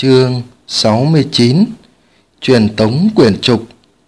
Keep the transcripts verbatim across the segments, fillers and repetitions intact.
Chương sáu mươi chín. Truyền tống quyển trục.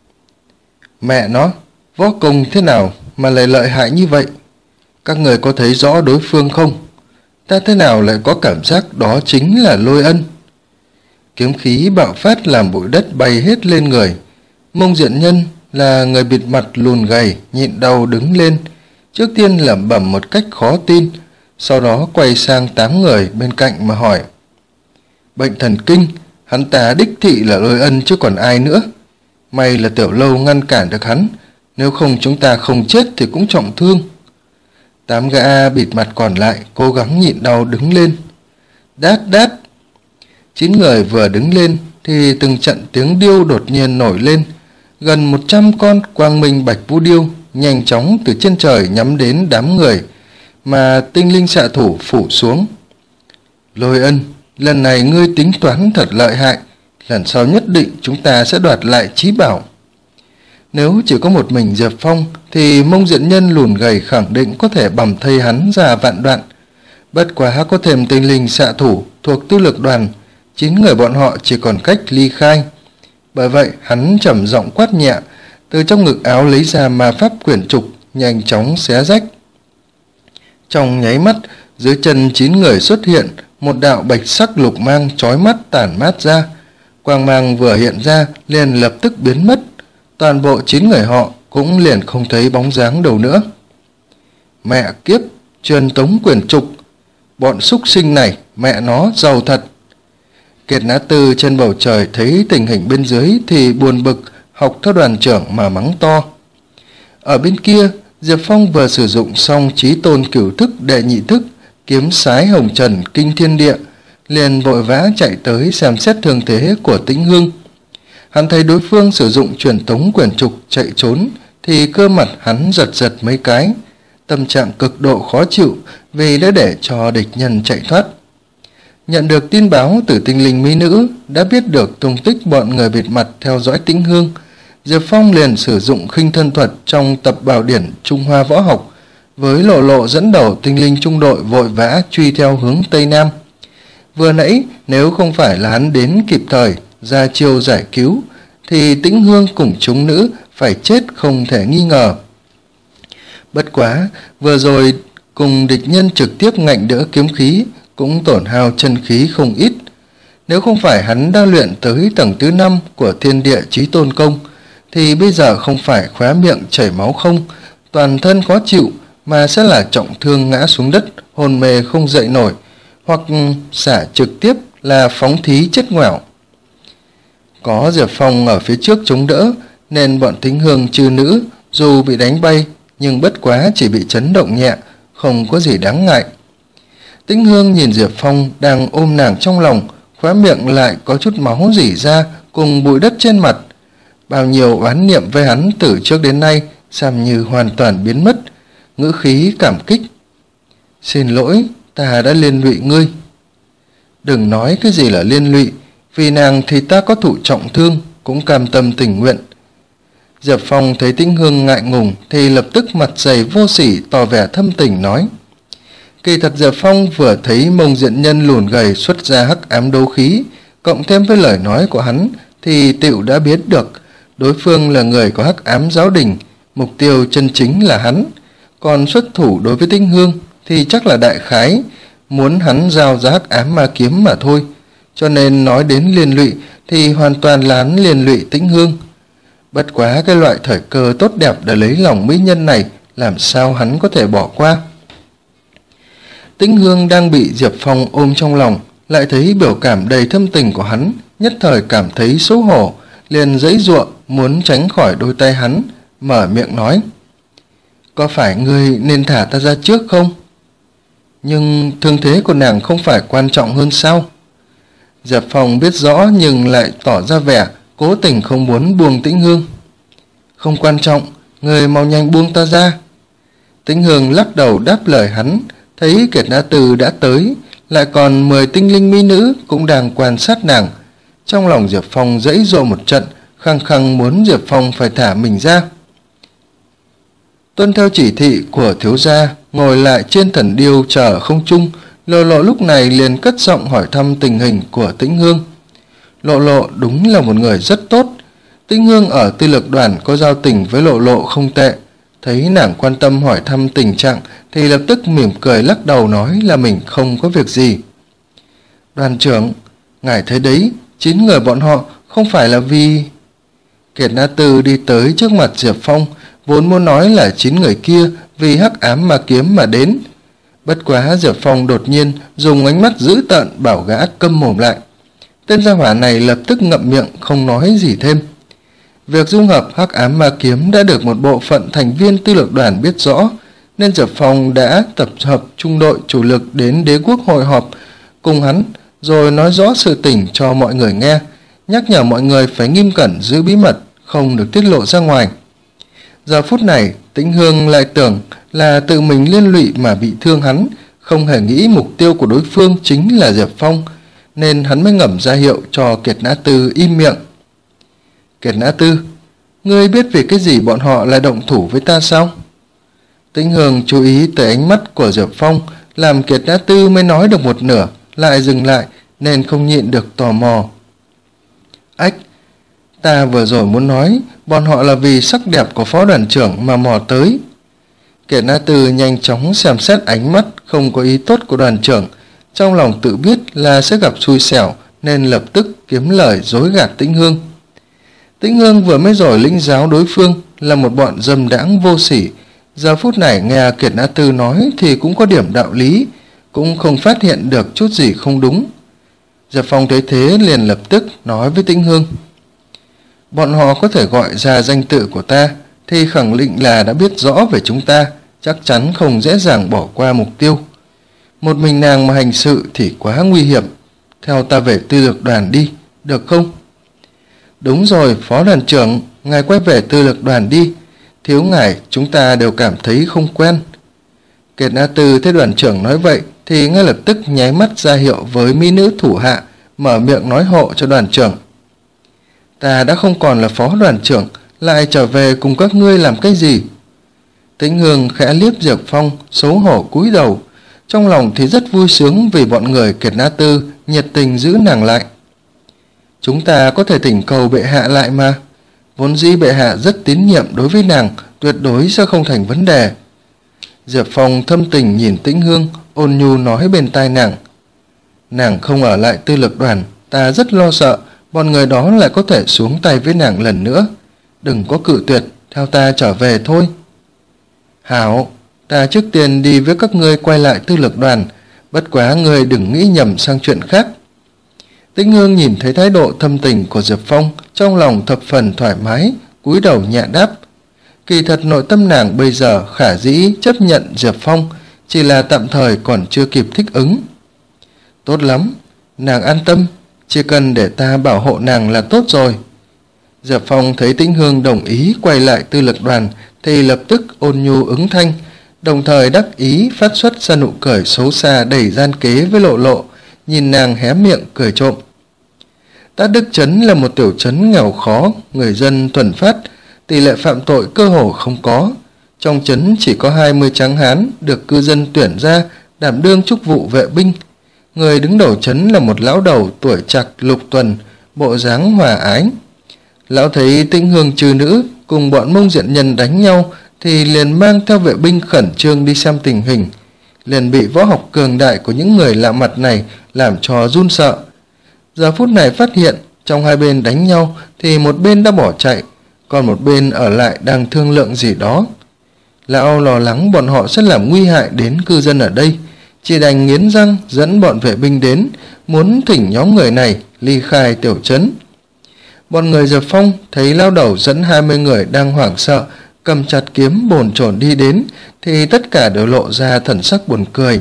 Mẹ nó, võ công thế nào mà lại lợi hại như vậy? Các người có thấy rõ đối phương không? Ta thế nào lại có cảm giác đó chính là Lôi Ân? Kiếm khí bạo phát làm bụi đất bay hết lên người. Mông Diện Nhân là người bịt mặt lùn gầy, nhịn đau đứng lên, trước tiên lẩm bẩm một cách khó tin, sau đó quay sang tám người bên cạnh mà hỏi: Bệnh thần kinh, hắn ta đích thị là Lôi Ân chứ còn ai nữa. May là Tiểu Lâu ngăn cản được hắn, nếu không chúng ta không chết thì cũng trọng thương. Tám gã bịt mặt còn lại cố gắng nhịn đau đứng lên. Đát đát. Chín người vừa đứng lên thì từng trận tiếng điêu đột nhiên nổi lên. Gần một trăm con quang minh bạch vũ điêu nhanh chóng từ trên trời nhắm đến đám người mà tinh linh xạ thủ phủ xuống. Lôi Ân, lần này ngươi tính toán thật lợi hại, lần sau nhất định chúng ta sẽ đoạt lại chí bảo. Nếu chỉ có một mình Diệp Phong thì Mông Diện Nhân lùn gầy khẳng định có thể bầm thây hắn ra vạn đoạn. Bất quá có thêm tinh linh xạ thủ thuộc tư lược đoàn, chín người bọn họ chỉ còn cách ly khai. Bởi vậy hắn trầm giọng quát nhẹ, từ trong ngực áo lấy ra ma pháp quyển trục, nhanh chóng xé rách. Trong nháy mắt, dưới chân chín người xuất hiện một đạo bạch sắc lục mang chói mắt tản mát ra. Quang mang vừa hiện ra liền lập tức biến mất, toàn bộ chín người họ cũng liền không thấy bóng dáng đâu nữa. Mẹ kiếp, truyền tống quyển trục, bọn súc sinh này mẹ nó giàu thật. Kiệt Nã Tư trên bầu trời thấy tình hình bên dưới thì buồn bực, học theo đoàn trưởng mà mắng to. Ở bên kia, Diệp Phong vừa sử dụng xong chí tôn cửu thức đệ nhị thức, kiếm sái hồng trần kinh thiên địa, liền vội vã chạy tới xem xét thương thế của Tĩnh Hương. Hắn thấy đối phương sử dụng truyền tống quyển trục chạy trốn thì cơ mặt hắn giật giật mấy cái, tâm trạng cực độ khó chịu vì đã để cho địch nhân chạy thoát. Nhận được tin báo từ tinh linh mỹ nữ đã biết được tung tích bọn người bịt mặt theo dõi Tĩnh Hương, Diệp Phong liền sử dụng khinh thân thuật trong tập bảo điển Trung Hoa võ học, với Lộ Lộ dẫn đầu tinh linh trung đội vội vã truy theo hướng Tây Nam. Vừa nãy nếu không phải là hắn đến kịp thời ra chiêu giải cứu thì Tĩnh Hương cùng chúng nữ phải chết không thể nghi ngờ. Bất quá vừa rồi cùng địch nhân trực tiếp ngạnh đỡ kiếm khí cũng tổn hao chân khí không ít. Nếu không phải hắn đã luyện tới tầng thứ năm của Thiên Địa Chí Tôn Công thì bây giờ không phải khóe miệng chảy máu không, toàn thân khó chịu, mà sẽ là trọng thương ngã xuống đất hôn mê không dậy nổi, hoặc xả trực tiếp là phóng thí chết ngoẻo. Có Diệp Phong ở phía trước chống đỡ nên bọn Tĩnh Hương chư nữ dù bị đánh bay nhưng bất quá chỉ bị chấn động nhẹ, không có gì đáng ngại. Tĩnh Hương nhìn Diệp Phong đang ôm nàng trong lòng, khóe miệng lại có chút máu rỉ ra cùng bụi đất trên mặt. Bao nhiêu oán niệm với hắn từ trước đến nay xem như hoàn toàn biến mất, ngữ khí cảm kích. Xin lỗi, ta đã liên lụy ngươi. Đừng nói cái gì là liên lụy, vì nàng thì ta có thụ trọng thương cũng cam tâm tình nguyện. Diệp Phong thấy Tĩnh Hương ngại ngùng thì lập tức mặt dày vô sỉ tỏ vẻ thâm tình nói. Kỳ thật Diệp Phong vừa thấy Mông Diện Nhân lùn gầy xuất ra hắc ám đấu khí, cộng thêm với lời nói của hắn thì tựu đã biết được đối phương là người có hắc ám giáo đình, mục tiêu chân chính là hắn. Còn xuất thủ đối với Tĩnh Hương thì chắc là đại khái muốn hắn giao ra hắc ám ma kiếm mà thôi. Cho nên nói đến liên lụy thì hoàn toàn là hắn liên lụy Tĩnh Hương. Bất quá cái loại thời cơ tốt đẹp để lấy lòng mỹ nhân này làm sao hắn có thể bỏ qua. Tĩnh Hương đang bị Diệp Phong ôm trong lòng, lại thấy biểu cảm đầy thâm tình của hắn, nhất thời cảm thấy xấu hổ, liền giãy giụa muốn tránh khỏi đôi tay hắn, mở miệng nói. Có phải ngươi nên thả ta ra trước không? Nhưng thương thế của nàng không phải quan trọng hơn sao? Diệp Phong biết rõ nhưng lại tỏ ra vẻ cố tình không muốn buông Tĩnh Hương. Không quan trọng, ngươi mau nhanh buông ta ra. Tĩnh Hương lắc đầu đáp lời hắn, thấy Kiệt Nã Tư đã tới, lại còn mười tinh linh mỹ nữ cũng đang quan sát nàng. Trong lòng Diệp Phong giãy giụa một trận, khăng khăng muốn Diệp Phong phải thả mình ra. Tuân theo chỉ thị của thiếu gia, ngồi lại trên thần điêu chờ không trung, Lộ Lộ lúc này liền cất giọng hỏi thăm tình hình của Tĩnh Hương. Lộ Lộ đúng là một người rất tốt. Tĩnh Hương ở Tư Lược Đoàn có giao tình với Lộ Lộ không tệ. Thấy nàng quan tâm hỏi thăm tình trạng thì lập tức mỉm cười lắc đầu nói là mình không có việc gì. Đoàn trưởng, ngài thấy đấy, chín người bọn họ không phải là vì... Kiệt Na Tư đi tới trước mặt Diệp Phong, vốn muốn nói là chín người kia vì hắc ám ma kiếm mà đến. Bất quá Diệp Phong đột nhiên dùng ánh mắt dữ tợn bảo gã câm mồm lại. Tên gia hỏa này lập tức ngậm miệng không nói gì thêm. Việc dung hợp hắc ám ma kiếm đã được một bộ phận thành viên Tư Lược Đoàn biết rõ, nên Diệp Phong đã tập hợp trung đội chủ lực đến Đế Quốc hội họp cùng hắn, rồi nói rõ sự tình cho mọi người nghe, nhắc nhở mọi người phải nghiêm cẩn giữ bí mật, không được tiết lộ ra ngoài. Giờ phút này, Tĩnh Hương lại tưởng là tự mình liên lụy mà bị thương hắn, không hề nghĩ mục tiêu của đối phương chính là Diệp Phong, nên hắn mới ngầm ra hiệu cho Kiệt Na Tư im miệng. Kiệt Na Tư, ngươi biết vì cái gì bọn họ lại động thủ với ta sao? Tĩnh Hương chú ý tới ánh mắt của Diệp Phong, làm Kiệt Na Tư mới nói được một nửa, lại dừng lại, nên không nhịn được tò mò. Ách, ta vừa rồi muốn nói, bọn họ là vì sắc đẹp của phó đoàn trưởng mà mò tới. Kiệt Na Tư nhanh chóng xem xét ánh mắt không có ý tốt của đoàn trưởng, trong lòng tự biết là sẽ gặp xui xẻo, nên lập tức kiếm lời dối gạt Tĩnh Hương. Tĩnh Hương vừa mới rồi lĩnh giáo đối phương là một bọn dâm đãng vô sỉ, giờ phút này nghe Kiệt Na Tư nói thì cũng có điểm đạo lý, cũng không phát hiện được chút gì không đúng. Diệp Phong thấy thế liền lập tức nói với Tĩnh Hương. Bọn họ có thể gọi ra danh tự của ta thì khẳng định là đã biết rõ về chúng ta, chắc chắn không dễ dàng bỏ qua mục tiêu. Một mình nàng mà hành sự thì quá nguy hiểm, theo ta về Tư Lược Đoàn đi, được không? Đúng rồi, phó đoàn trưởng, ngài quay về Tư Lược Đoàn đi, thiếu ngài chúng ta đều cảm thấy không quen. Kiệt Na Tư thấy đoàn trưởng nói vậy thì ngay lập tức nháy mắt ra hiệu với mỹ nữ thủ hạ, mở miệng nói hộ cho đoàn trưởng. Ta đã không còn là phó đoàn trưởng, lại trở về cùng các ngươi làm cái gì? Tĩnh Hương khẽ liếc Diệp Phong, xấu hổ cúi đầu, trong lòng thì rất vui sướng vì bọn người Kiệt Na Tư nhiệt tình giữ nàng lại. Chúng ta có thể thỉnh cầu bệ hạ lại mà, vốn dĩ bệ hạ rất tín nhiệm đối với nàng, tuyệt đối sẽ không thành vấn đề. Diệp Phong thâm tình nhìn Tĩnh Hương, ôn nhu nói bên tai nàng. Nàng không ở lại Tư Lược Đoàn, ta rất lo sợ bọn người đó lại có thể xuống tay với nàng lần nữa. Đừng có cự tuyệt, theo ta trở về thôi. Hảo, ta trước tiên đi với các ngươi quay lại Tư Lược Đoàn, bất quá ngươi đừng nghĩ nhầm sang chuyện khác. Tĩnh Hương nhìn thấy thái độ thâm tình của Diệp Phong, trong lòng thập phần thoải mái, cúi đầu nhẹ đáp. Kỳ thật nội tâm nàng bây giờ khả dĩ chấp nhận Diệp Phong, chỉ là tạm thời còn chưa kịp thích ứng. Tốt lắm, nàng an tâm, chỉ cần để ta bảo hộ nàng là tốt rồi. Diệp Phong thấy Tĩnh Hương đồng ý quay lại Tư Lược Đoàn thì lập tức ôn nhu ứng thanh, đồng thời đắc ý phát xuất ra nụ cười xấu xa đầy gian kế với Lộ Lộ, nhìn nàng hé miệng cười trộm. Tát Đức Trấn là một tiểu trấn nghèo khó, người dân thuần phát, tỷ lệ phạm tội cơ hồ không có. Trong trấn chỉ có hai mươi tráng hán được cư dân tuyển ra đảm đương chức vụ vệ binh. Người đứng đầu trấn là một lão đầu tuổi trạc lục tuần, bộ dáng hòa ái. Lão thấy Tĩnh Hương trừ nữ cùng bọn Mông Diện Nhân đánh nhau thì liền mang theo vệ binh khẩn trương đi xem tình hình, liền bị võ học cường đại của những người lạ mặt này làm cho run sợ. Giờ phút này phát hiện trong hai bên đánh nhau thì một bên đã bỏ chạy, còn một bên ở lại đang thương lượng gì đó. Lão lo lắng bọn họ sẽ làm nguy hại đến cư dân ở đây, chỉ đành nghiến răng dẫn bọn vệ binh đến, muốn thỉnh nhóm người này ly khai tiểu trấn. Bọn người Diệp Phong thấy lao đầu dẫn hai mươi người đang hoảng sợ, cầm chặt kiếm bồn chồn đi đến, thì tất cả đều lộ ra thần sắc buồn cười.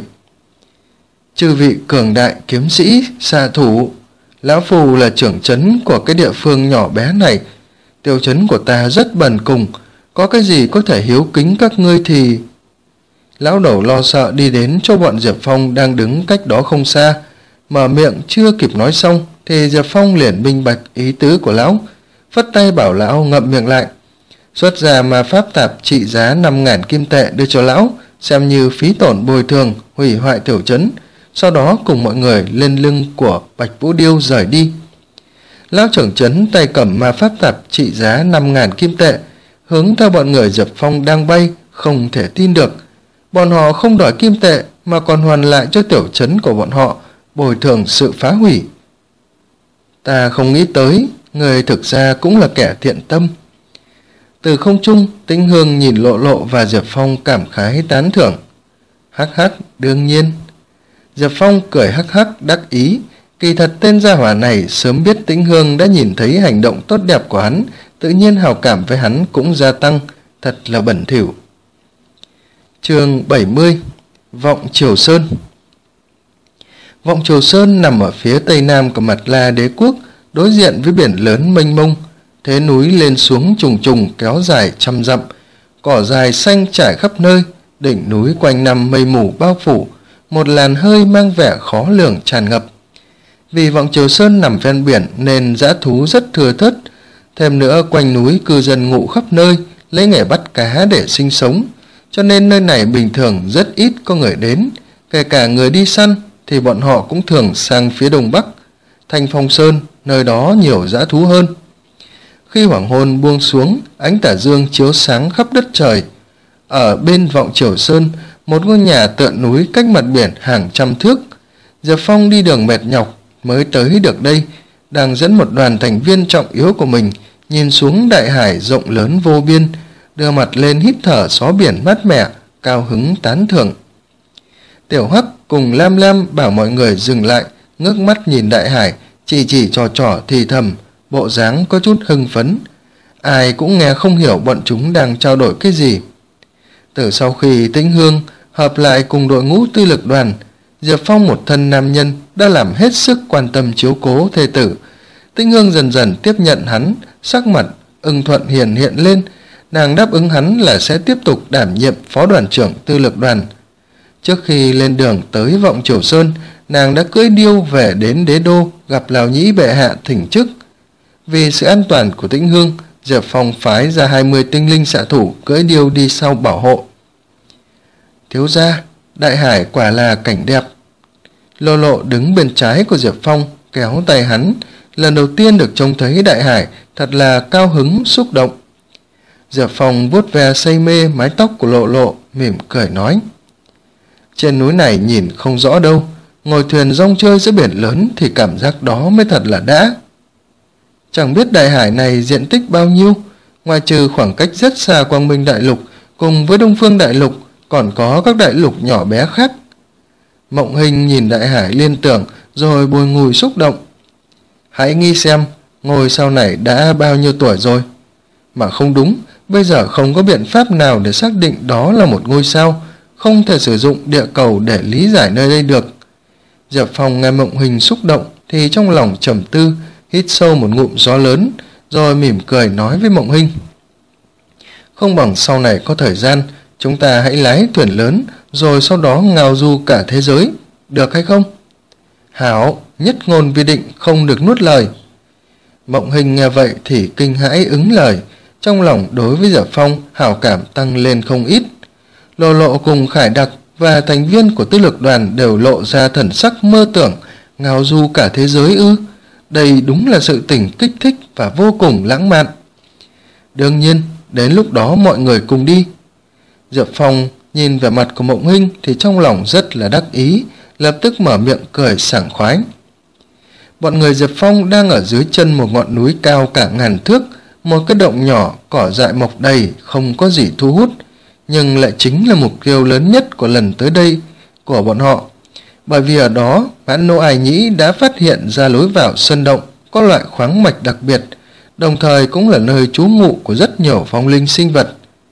Chư vị cường đại kiếm sĩ, xạ thủ, lão phù là trưởng trấn của cái địa phương nhỏ bé này. Tiểu trấn của ta rất bần cùng, có cái gì có thể hiếu kính các ngươi thì... Lão đầu lo sợ đi đến chỗ bọn Diệp Phong đang đứng cách đó không xa, mở miệng chưa kịp nói xong thì Diệp Phong liền minh bạch ý tứ của lão, phất tay bảo lão ngậm miệng lại, xuất ra ma pháp tạp trị giá năm ngàn kim tệ đưa cho lão, xem như phí tổn bồi thường hủy hoại tiểu trấn, sau đó cùng mọi người lên lưng của Bạch Vũ Điêu rời đi. Lão trưởng trấn tay cầm ma pháp tạp trị giá năm ngàn kim tệ, hướng theo bọn người Diệp Phong đang bay, không thể tin được. Bọn họ không đòi kim tệ mà còn hoàn lại cho tiểu trấn của bọn họ, bồi thường sự phá hủy. Ta không nghĩ tới, người thực ra cũng là kẻ thiện tâm. Từ không trung, Tĩnh Hương nhìn Lộ Lộ và Diệp Phong cảm khái tán thưởng. Hắc hắc, đương nhiên. Diệp Phong cười hắc hắc đắc ý. Kỳ thật tên gia hỏa này sớm biết Tĩnh Hương đã nhìn thấy hành động tốt đẹp của hắn, tự nhiên hào cảm với hắn cũng gia tăng, thật là bẩn thỉu. Chương bảy mươi. Vọng Triều Sơn. Vọng Triều Sơn nằm ở phía tây nam của Mạt La Đế quốc, đối diện với biển lớn mênh mông. Thế núi lên xuống trùng trùng kéo dài trăm dặm, cỏ dài xanh trải khắp nơi, đỉnh núi quanh năm mây mù bao phủ, một làn hơi mang vẻ khó lường tràn ngập. Vì Vọng Triều Sơn nằm ven biển nên dã thú rất thưa thớt, thêm nữa quanh núi cư dân ngụ khắp nơi, lấy nghề bắt cá để sinh sống, cho nên nơi này bình thường rất ít có người đến, kể cả người đi săn thì bọn họ cũng thường sang phía đông bắc, Thanh Phong Sơn, nơi đó nhiều dã thú hơn. Khi hoàng hôn buông xuống, ánh tà dương chiếu sáng khắp đất trời. Ở bên Vọng Triều Sơn, một ngôi nhà tựa núi cách mặt biển hàng trăm thước. Diệp Phong đi đường mệt nhọc mới tới được đây, đang dẫn một đoàn thành viên trọng yếu của mình nhìn xuống đại hải rộng lớn vô biên, đưa mặt lên hít thở gió biển mát mẻ, cao hứng tán thưởng. Tiểu Hắc cùng Lam Lam bảo mọi người dừng lại, ngước mắt nhìn đại hải, chỉ chỉ trò trò thì thầm, bộ dáng có chút hưng phấn. Ai cũng nghe không hiểu bọn chúng đang trao đổi cái gì. Từ sau khi Tĩnh Hương hợp lại cùng đội ngũ tư lực đoàn, Diệp Phong một thân nam nhân đã làm hết sức quan tâm chiếu cố thê tử. Tĩnh Hương dần dần tiếp nhận hắn, sắc mặt ưng thuận hiền hiện lên. Nàng đáp ứng hắn là sẽ tiếp tục đảm nhiệm phó đoàn trưởng tư lực đoàn. Trước khi lên đường tới Vọng Triều Sơn, nàng đã cưỡi điêu về đến đế đô gặp Lào Nhĩ bệ hạ thỉnh chức. Vì sự an toàn của Tĩnh Hương, Diệp Phong phái ra hai mươi tinh linh xạ thủ cưỡi điêu đi sau bảo hộ. Thiếu gia, đại hải quả là cảnh đẹp. Lộ Lộ đứng bên trái của Diệp Phong, kéo tay hắn, lần đầu tiên được trông thấy đại hải, thật là cao hứng xúc động. Diệp Phong vuốt ve say mê mái tóc của Lộ Lộ, mỉm cười nói: trên núi này nhìn không rõ đâu, ngồi thuyền rong chơi giữa biển lớn thì cảm giác đó mới thật là đã. Chẳng biết đại hải này diện tích bao nhiêu, ngoài trừ khoảng cách rất xa Quang Minh Đại Lục cùng với Đông Phương Đại Lục, còn có các đại lục nhỏ bé khác. Mộng Hình nhìn đại hải liên tưởng rồi bùi ngùi xúc động. Hãy nghĩ xem, ngôi sao này đã bao nhiêu tuổi rồi? Mà không đúng, bây giờ không có biện pháp nào để xác định đó là một ngôi sao, không thể sử dụng địa cầu để lý giải nơi đây được. Diệp Phong nghe Mộng Hình xúc động thì trong lòng trầm tư, hít sâu một ngụm gió lớn, rồi mỉm cười nói với Mộng Hình: không bằng sau này có thời gian, chúng ta hãy lái thuyền lớn, rồi sau đó ngao du cả thế giới, được hay không? Hảo, nhất ngôn vi định, không được nuốt lời. Mộng Hình nghe vậy thì kinh hãi ứng lời, trong lòng đối với Diệp Phong hảo cảm tăng lên không ít. Lộ Lộ cùng Khải Đặc và thành viên của tư lực đoàn đều lộ ra thần sắc mơ tưởng, ngao du cả thế giới ư? Đây đúng là sự tình kích thích và vô cùng lãng mạn. Đương nhiên, đến lúc đó mọi người cùng đi. Diệp Phong nhìn vẻ mặt của Mộng Hình thì trong lòng rất là đắc ý, lập tức mở miệng cười sảng khoái. Bọn người Diệp Phong đang ở dưới chân một ngọn núi cao cả ngàn thước, một cái động nhỏ, cỏ dại mọc đầy, không có gì thu hút, nhưng lại chính là mục tiêu lớn nhất của lần tới đây của bọn họ. Bởi vì ở đó, Mãn Nô Ải Nhĩ đã phát hiện ra lối vào sơn động có loại khoáng mạch đặc biệt, đồng thời cũng là nơi trú ngụ của rất nhiều phong linh sinh vật.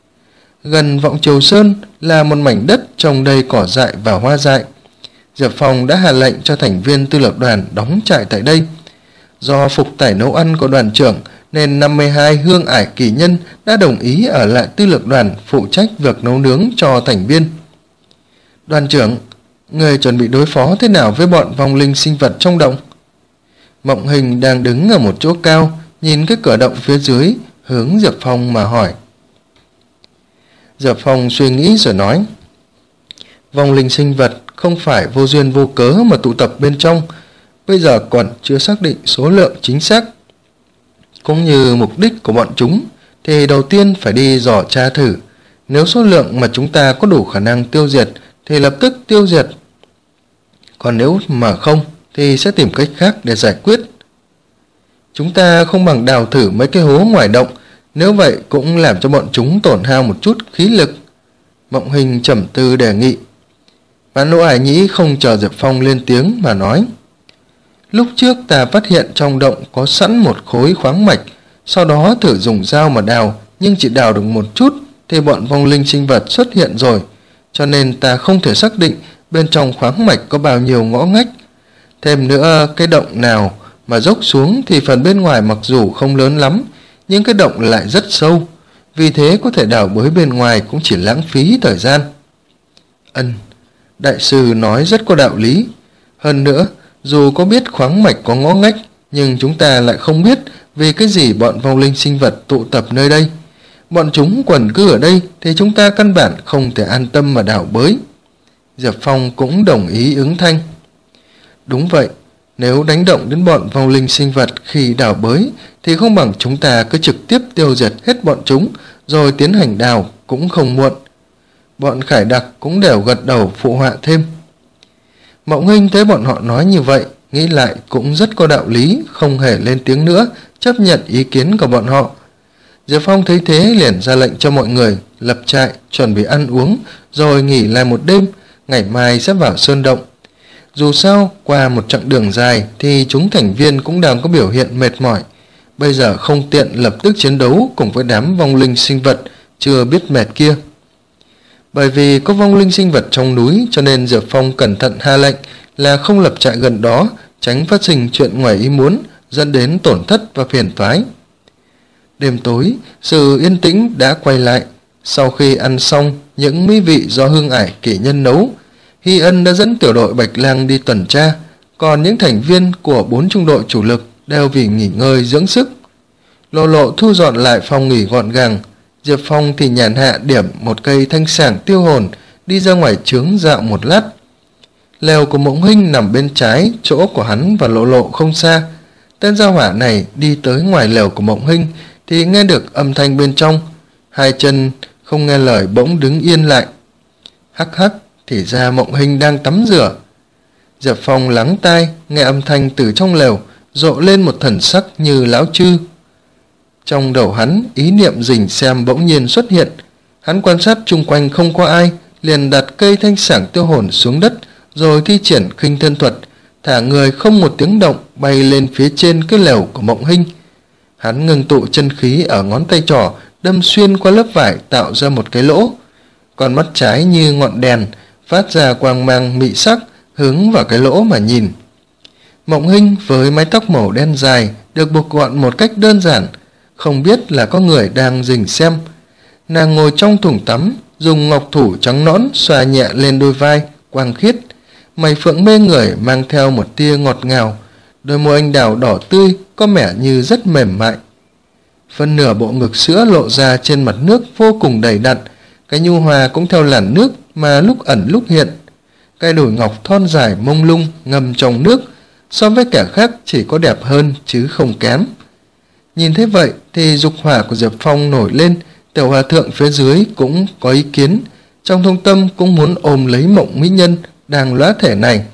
Gần Vọng Triều Sơn là một mảnh đất trồng đầy cỏ dại và hoa dại. Diệp Phong đã hạ lệnh cho thành viên tư lực đoàn đóng trại tại đây. Do phục tải nấu ăn của đoàn trưởng nên năm mươi hai hương ải kỳ nhân đã đồng ý ở lại tư lực đoàn phụ trách việc nấu nướng cho thành viên. Đoàn trưởng, người chuẩn bị đối phó thế nào với bọn vong linh sinh vật trong động? Mộng Hình đang đứng ở một chỗ cao, nhìn cái cửa động phía dưới, hướng Diệp Phong mà hỏi. Diệp Phong suy nghĩ rồi nói: vong linh sinh vật không phải vô duyên vô cớ mà tụ tập bên trong, bây giờ còn chưa xác định số lượng chính xác. cũng như mục đích của bọn chúng, thì đầu tiên phải đi dò tra thử. Nếu số lượng mà chúng ta có đủ khả năng tiêu diệt thì lập tức tiêu diệt. Còn nếu mà không thì sẽ tìm cách khác để giải quyết. Chúng ta không bằng đào thử mấy cái hố ngoài động, nếu vậy cũng làm cho bọn chúng tổn hao một chút khí lực. Mộng Hình trầm tư đề nghị. Mãn Lỗ Ải Nhĩ không chờ Diệp Phong lên tiếng mà nói. Lúc trước ta phát hiện trong động có sẵn một khối khoáng mạch, sau đó thử dùng dao mà đào, nhưng chỉ đào được một chút thì bọn vong linh sinh vật xuất hiện rồi, cho nên ta không thể xác định bên trong khoáng mạch có bao nhiêu ngõ ngách. Thêm nữa, cái động nào mà dốc xuống thì phần bên ngoài mặc dù không lớn lắm, nhưng cái động lại rất sâu, vì thế có thể đào bới bên ngoài cũng chỉ lãng phí thời gian. Ân, đại sư nói rất có đạo lý. Hơn nữa, dù có biết khoáng mạch có ngõ ngách, nhưng chúng ta lại không biết vì cái gì bọn vong linh sinh vật tụ tập nơi đây. Bọn chúng quần cư ở đây thì chúng ta căn bản không thể an tâm mà đào bới. Diệp Phong cũng đồng ý ứng thanh. Đúng vậy, nếu đánh động đến bọn vong linh sinh vật khi đào bới thì không bằng chúng ta cứ trực tiếp tiêu diệt hết bọn chúng rồi tiến hành đào cũng không muộn. Bọn khải đặc cũng đều gật đầu phụ họa thêm. Mộng Hinh thấy bọn họ nói như vậy, nghĩ lại cũng rất có đạo lý, không hề lên tiếng nữa, chấp nhận ý kiến của bọn họ. Diệp Phong thấy thế liền ra lệnh cho mọi người lập trại, chuẩn bị ăn uống, rồi nghỉ lại một đêm, ngày mai sẽ vào sơn động. Dù sao, qua một chặng đường dài thì chúng thành viên cũng đang có biểu hiện mệt mỏi. Bây giờ không tiện lập tức chiến đấu cùng với đám vong linh sinh vật chưa biết mệt kia. Bởi vì có vong linh sinh vật trong núi cho nên Diệp Phong cẩn thận hạ lệnh là không lập trại gần đó, tránh phát sinh chuyện ngoài ý muốn, dẫn đến tổn thất và phiền toái. Đêm tối, sự yên tĩnh đã quay lại. Sau khi ăn xong những mỹ vị do Hương Ải kỷ nhân nấu, Hy Ân đã dẫn tiểu đội Bạch Lang đi tuần tra, còn những thành viên của bốn trung đội chủ lực đều vì nghỉ ngơi dưỡng sức. Lộ Lộ thu dọn lại phòng nghỉ gọn gàng, Diệp Phong thì nhàn hạ điểm một cây thanh sảng tiêu hồn, đi ra ngoài trướng dạo một lát. Lều của Mộng Hinh nằm bên trái, chỗ của hắn và Lộ Lộ không xa. Tên gia hỏa này đi tới ngoài lều của Mộng Hinh thì nghe được âm thanh bên trong, hai chân không nghe lời bỗng đứng yên lại. Hắc hắc, thì ra Mộng Hinh đang tắm rửa. Diệp Phong lắng tai, nghe âm thanh từ trong lều, rộ lên một thần sắc như lão chư. Trong đầu hắn, ý niệm rình xem bỗng nhiên xuất hiện. Hắn quan sát chung quanh không có ai, liền đặt cây thanh sảng tiêu hồn xuống đất, rồi thi triển khinh thân thuật, thả người không một tiếng động bay lên phía trên cái lều của Mộng Hinh. Hắn ngưng tụ chân khí ở ngón tay trỏ, đâm xuyên qua lớp vải tạo ra một cái lỗ. Con mắt trái như ngọn đèn, phát ra quang mang mị sắc, hướng vào cái lỗ mà nhìn. Mộng Hinh với mái tóc màu đen dài, được buộc gọn một cách đơn giản, không biết là có người đang rình xem. Nàng ngồi trong thùng tắm, dùng ngọc thủ trắng nõn xoa nhẹ lên đôi vai, quang khiết. Mày phượng mê người mang theo một tia ngọt ngào, đôi môi anh đào đỏ tươi có vẻ như rất mềm mại. Phần nửa bộ ngực sữa lộ ra trên mặt nước vô cùng đầy đặn, cái nhu hòa cũng theo làn nước mà lúc ẩn lúc hiện. Cái đùi ngọc thon dài mông lung ngầm trong nước, so với kẻ khác chỉ có đẹp hơn chứ không kém. Nhìn thế vậy thì dục hỏa của Diệp Phong nổi lên, tiểu hòa thượng phía dưới cũng có ý kiến, trong thâm tâm cũng muốn ôm lấy Mộng mỹ nhân đang lóa thể này.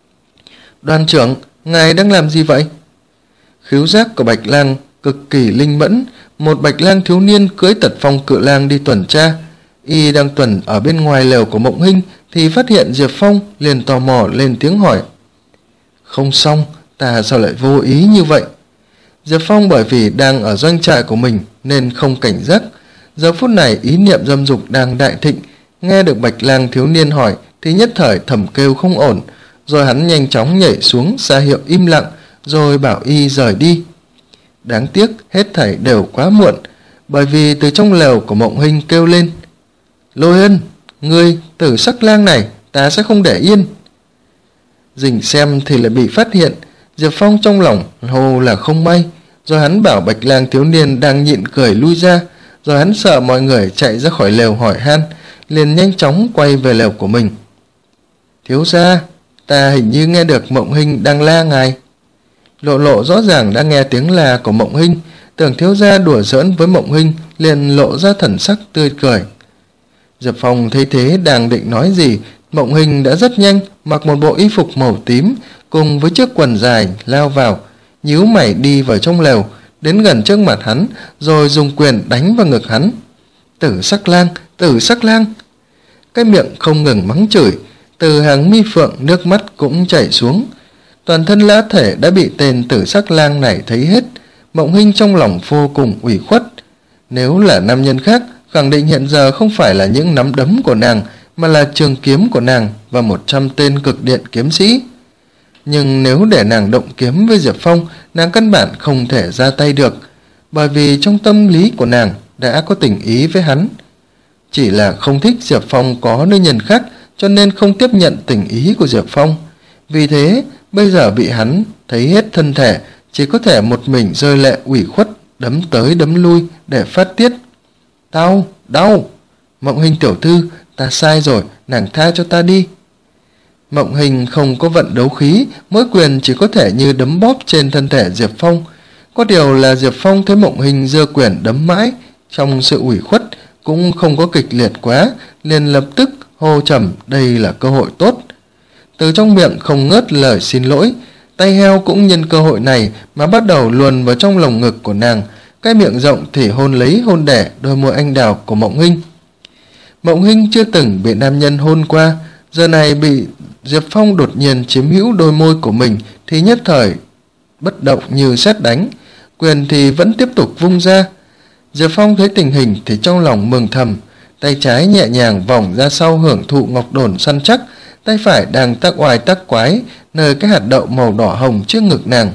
Đoàn trưởng, ngài đang làm gì vậy? Khứu giác của Bạch Lang cực kỳ linh mẫn, một Bạch Lang thiếu niên cưỡi Tật Phong cự lang đi tuần tra. Y đang tuần ở bên ngoài lều của Mộng Hinh thì phát hiện Diệp Phong, liền tò mò lên tiếng hỏi. Không xong, ta sao lại vô ý như vậy? Diệp Phong bởi vì đang ở doanh trại của mình nên không cảnh giác. Giờ phút này ý niệm dâm dục đang đại thịnh, nghe được Bạch Lang thiếu niên hỏi thì nhất thời thầm kêu không ổn, rồi hắn nhanh chóng nhảy xuống ra hiệu im lặng, rồi bảo y rời đi. Đáng tiếc hết thảy đều quá muộn, bởi vì từ trong lều của Mộng Hinh kêu lên. Lôi Ân, ngươi tử sắc lang này ta sẽ không để yên. Rình xem thì lại bị phát hiện. Diệp Phong trong lòng hô là không may, rồi hắn bảo Bạch Lang thiếu niên đang nhịn cười lui ra, rồi hắn sợ mọi người chạy ra khỏi lều hỏi han, liền nhanh chóng quay về lều của mình. Thiếu gia, ta hình như nghe được Mộng Hinh đang la ngài. Lộ Lộ rõ ràng đã nghe tiếng la của Mộng Hinh, tưởng thiếu gia đùa giỡn với Mộng Hinh, liền lộ ra thần sắc tươi cười. Diệp Phong thấy thế đang định nói gì, Mộng Hinh đã rất nhanh mặc một bộ y phục màu tím cùng với chiếc quần dài lao vào, nhíu mày đi vào trong lều, đến gần trước mặt hắn rồi dùng quyền đánh vào ngực hắn. Tử Sắc Lang, Tử Sắc Lang! Cái miệng không ngừng mắng chửi, từ hàng mi phượng nước mắt cũng chảy xuống. Toàn thân lã thể đã bị tên Tử Sắc Lang này thấy hết. Mộng Hinh trong lòng vô cùng ủy khuất. Nếu là nam nhân khác, khẳng định hiện giờ không phải là những nắm đấm của nàng, mà là trường kiếm của nàng và một trăm tên cực điện kiếm sĩ. Nhưng nếu để nàng động kiếm với Diệp Phong, nàng căn bản không thể ra tay được, bởi vì trong tâm lý của nàng đã có tình ý với hắn. Chỉ là không thích Diệp Phong có nữ nhân khác, cho nên không tiếp nhận tình ý của Diệp Phong. Vì thế, bây giờ bị hắn thấy hết thân thể, chỉ có thể một mình rơi lệ ủy khuất, đấm tới đấm lui để phát tiết. Đau, đau! Mộng Hinh tiểu thư, ta sai rồi, nàng tha cho ta đi. Mộng Hinh không có vận đấu khí, mỗi quyền chỉ có thể như đấm bóp trên thân thể Diệp Phong. Có điều là Diệp Phong thấy Mộng Hinh giơ quyền đấm mãi, trong sự ủy khuất cũng không có kịch liệt quá, liền lập tức hô trầm đây là cơ hội tốt. Từ trong miệng không ngớt lời xin lỗi, tay heo cũng nhân cơ hội này mà bắt đầu luồn vào trong lồng ngực của nàng, cái miệng rộng thì hôn lấy hôn đẻ đôi môi anh đào của Mộng Hinh. Mộng Hinh chưa từng bị nam nhân hôn qua, giờ này bị Diệp Phong đột nhiên chiếm hữu đôi môi của mình thì nhất thời bất động như sét đánh, quyền thì vẫn tiếp tục vung ra. Diệp Phong thấy tình hình thì trong lòng mừng thầm, tay trái nhẹ nhàng vòng ra sau hưởng thụ ngọc đồn săn chắc, tay phải đang tác oai tác quái nơi cái hạt đậu màu đỏ hồng trước ngực nàng.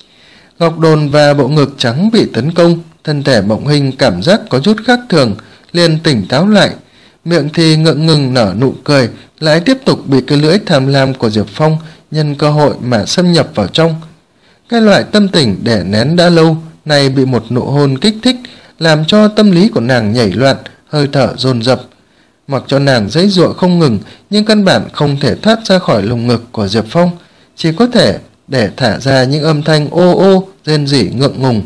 Ngọc đồn và bộ ngực trắng bị tấn công, thân thể Mộng Hinh cảm giác có chút khác thường, liền tỉnh táo lại, miệng thì ngượng ngừng nở nụ cười, lại tiếp tục bị cái lưỡi tham lam của Diệp Phong nhân cơ hội mà xâm nhập vào trong. Cái loại tâm tình đè nén đã lâu này bị một nụ hôn kích thích, làm cho tâm lý của nàng nhảy loạn, hơi thở dồn dập. Mặc cho nàng giãy giụa không ngừng, nhưng căn bản không thể thoát ra khỏi lồng ngực của Diệp Phong, chỉ có thể để thả ra những âm thanh ô ô rên rỉ ngượng ngùng.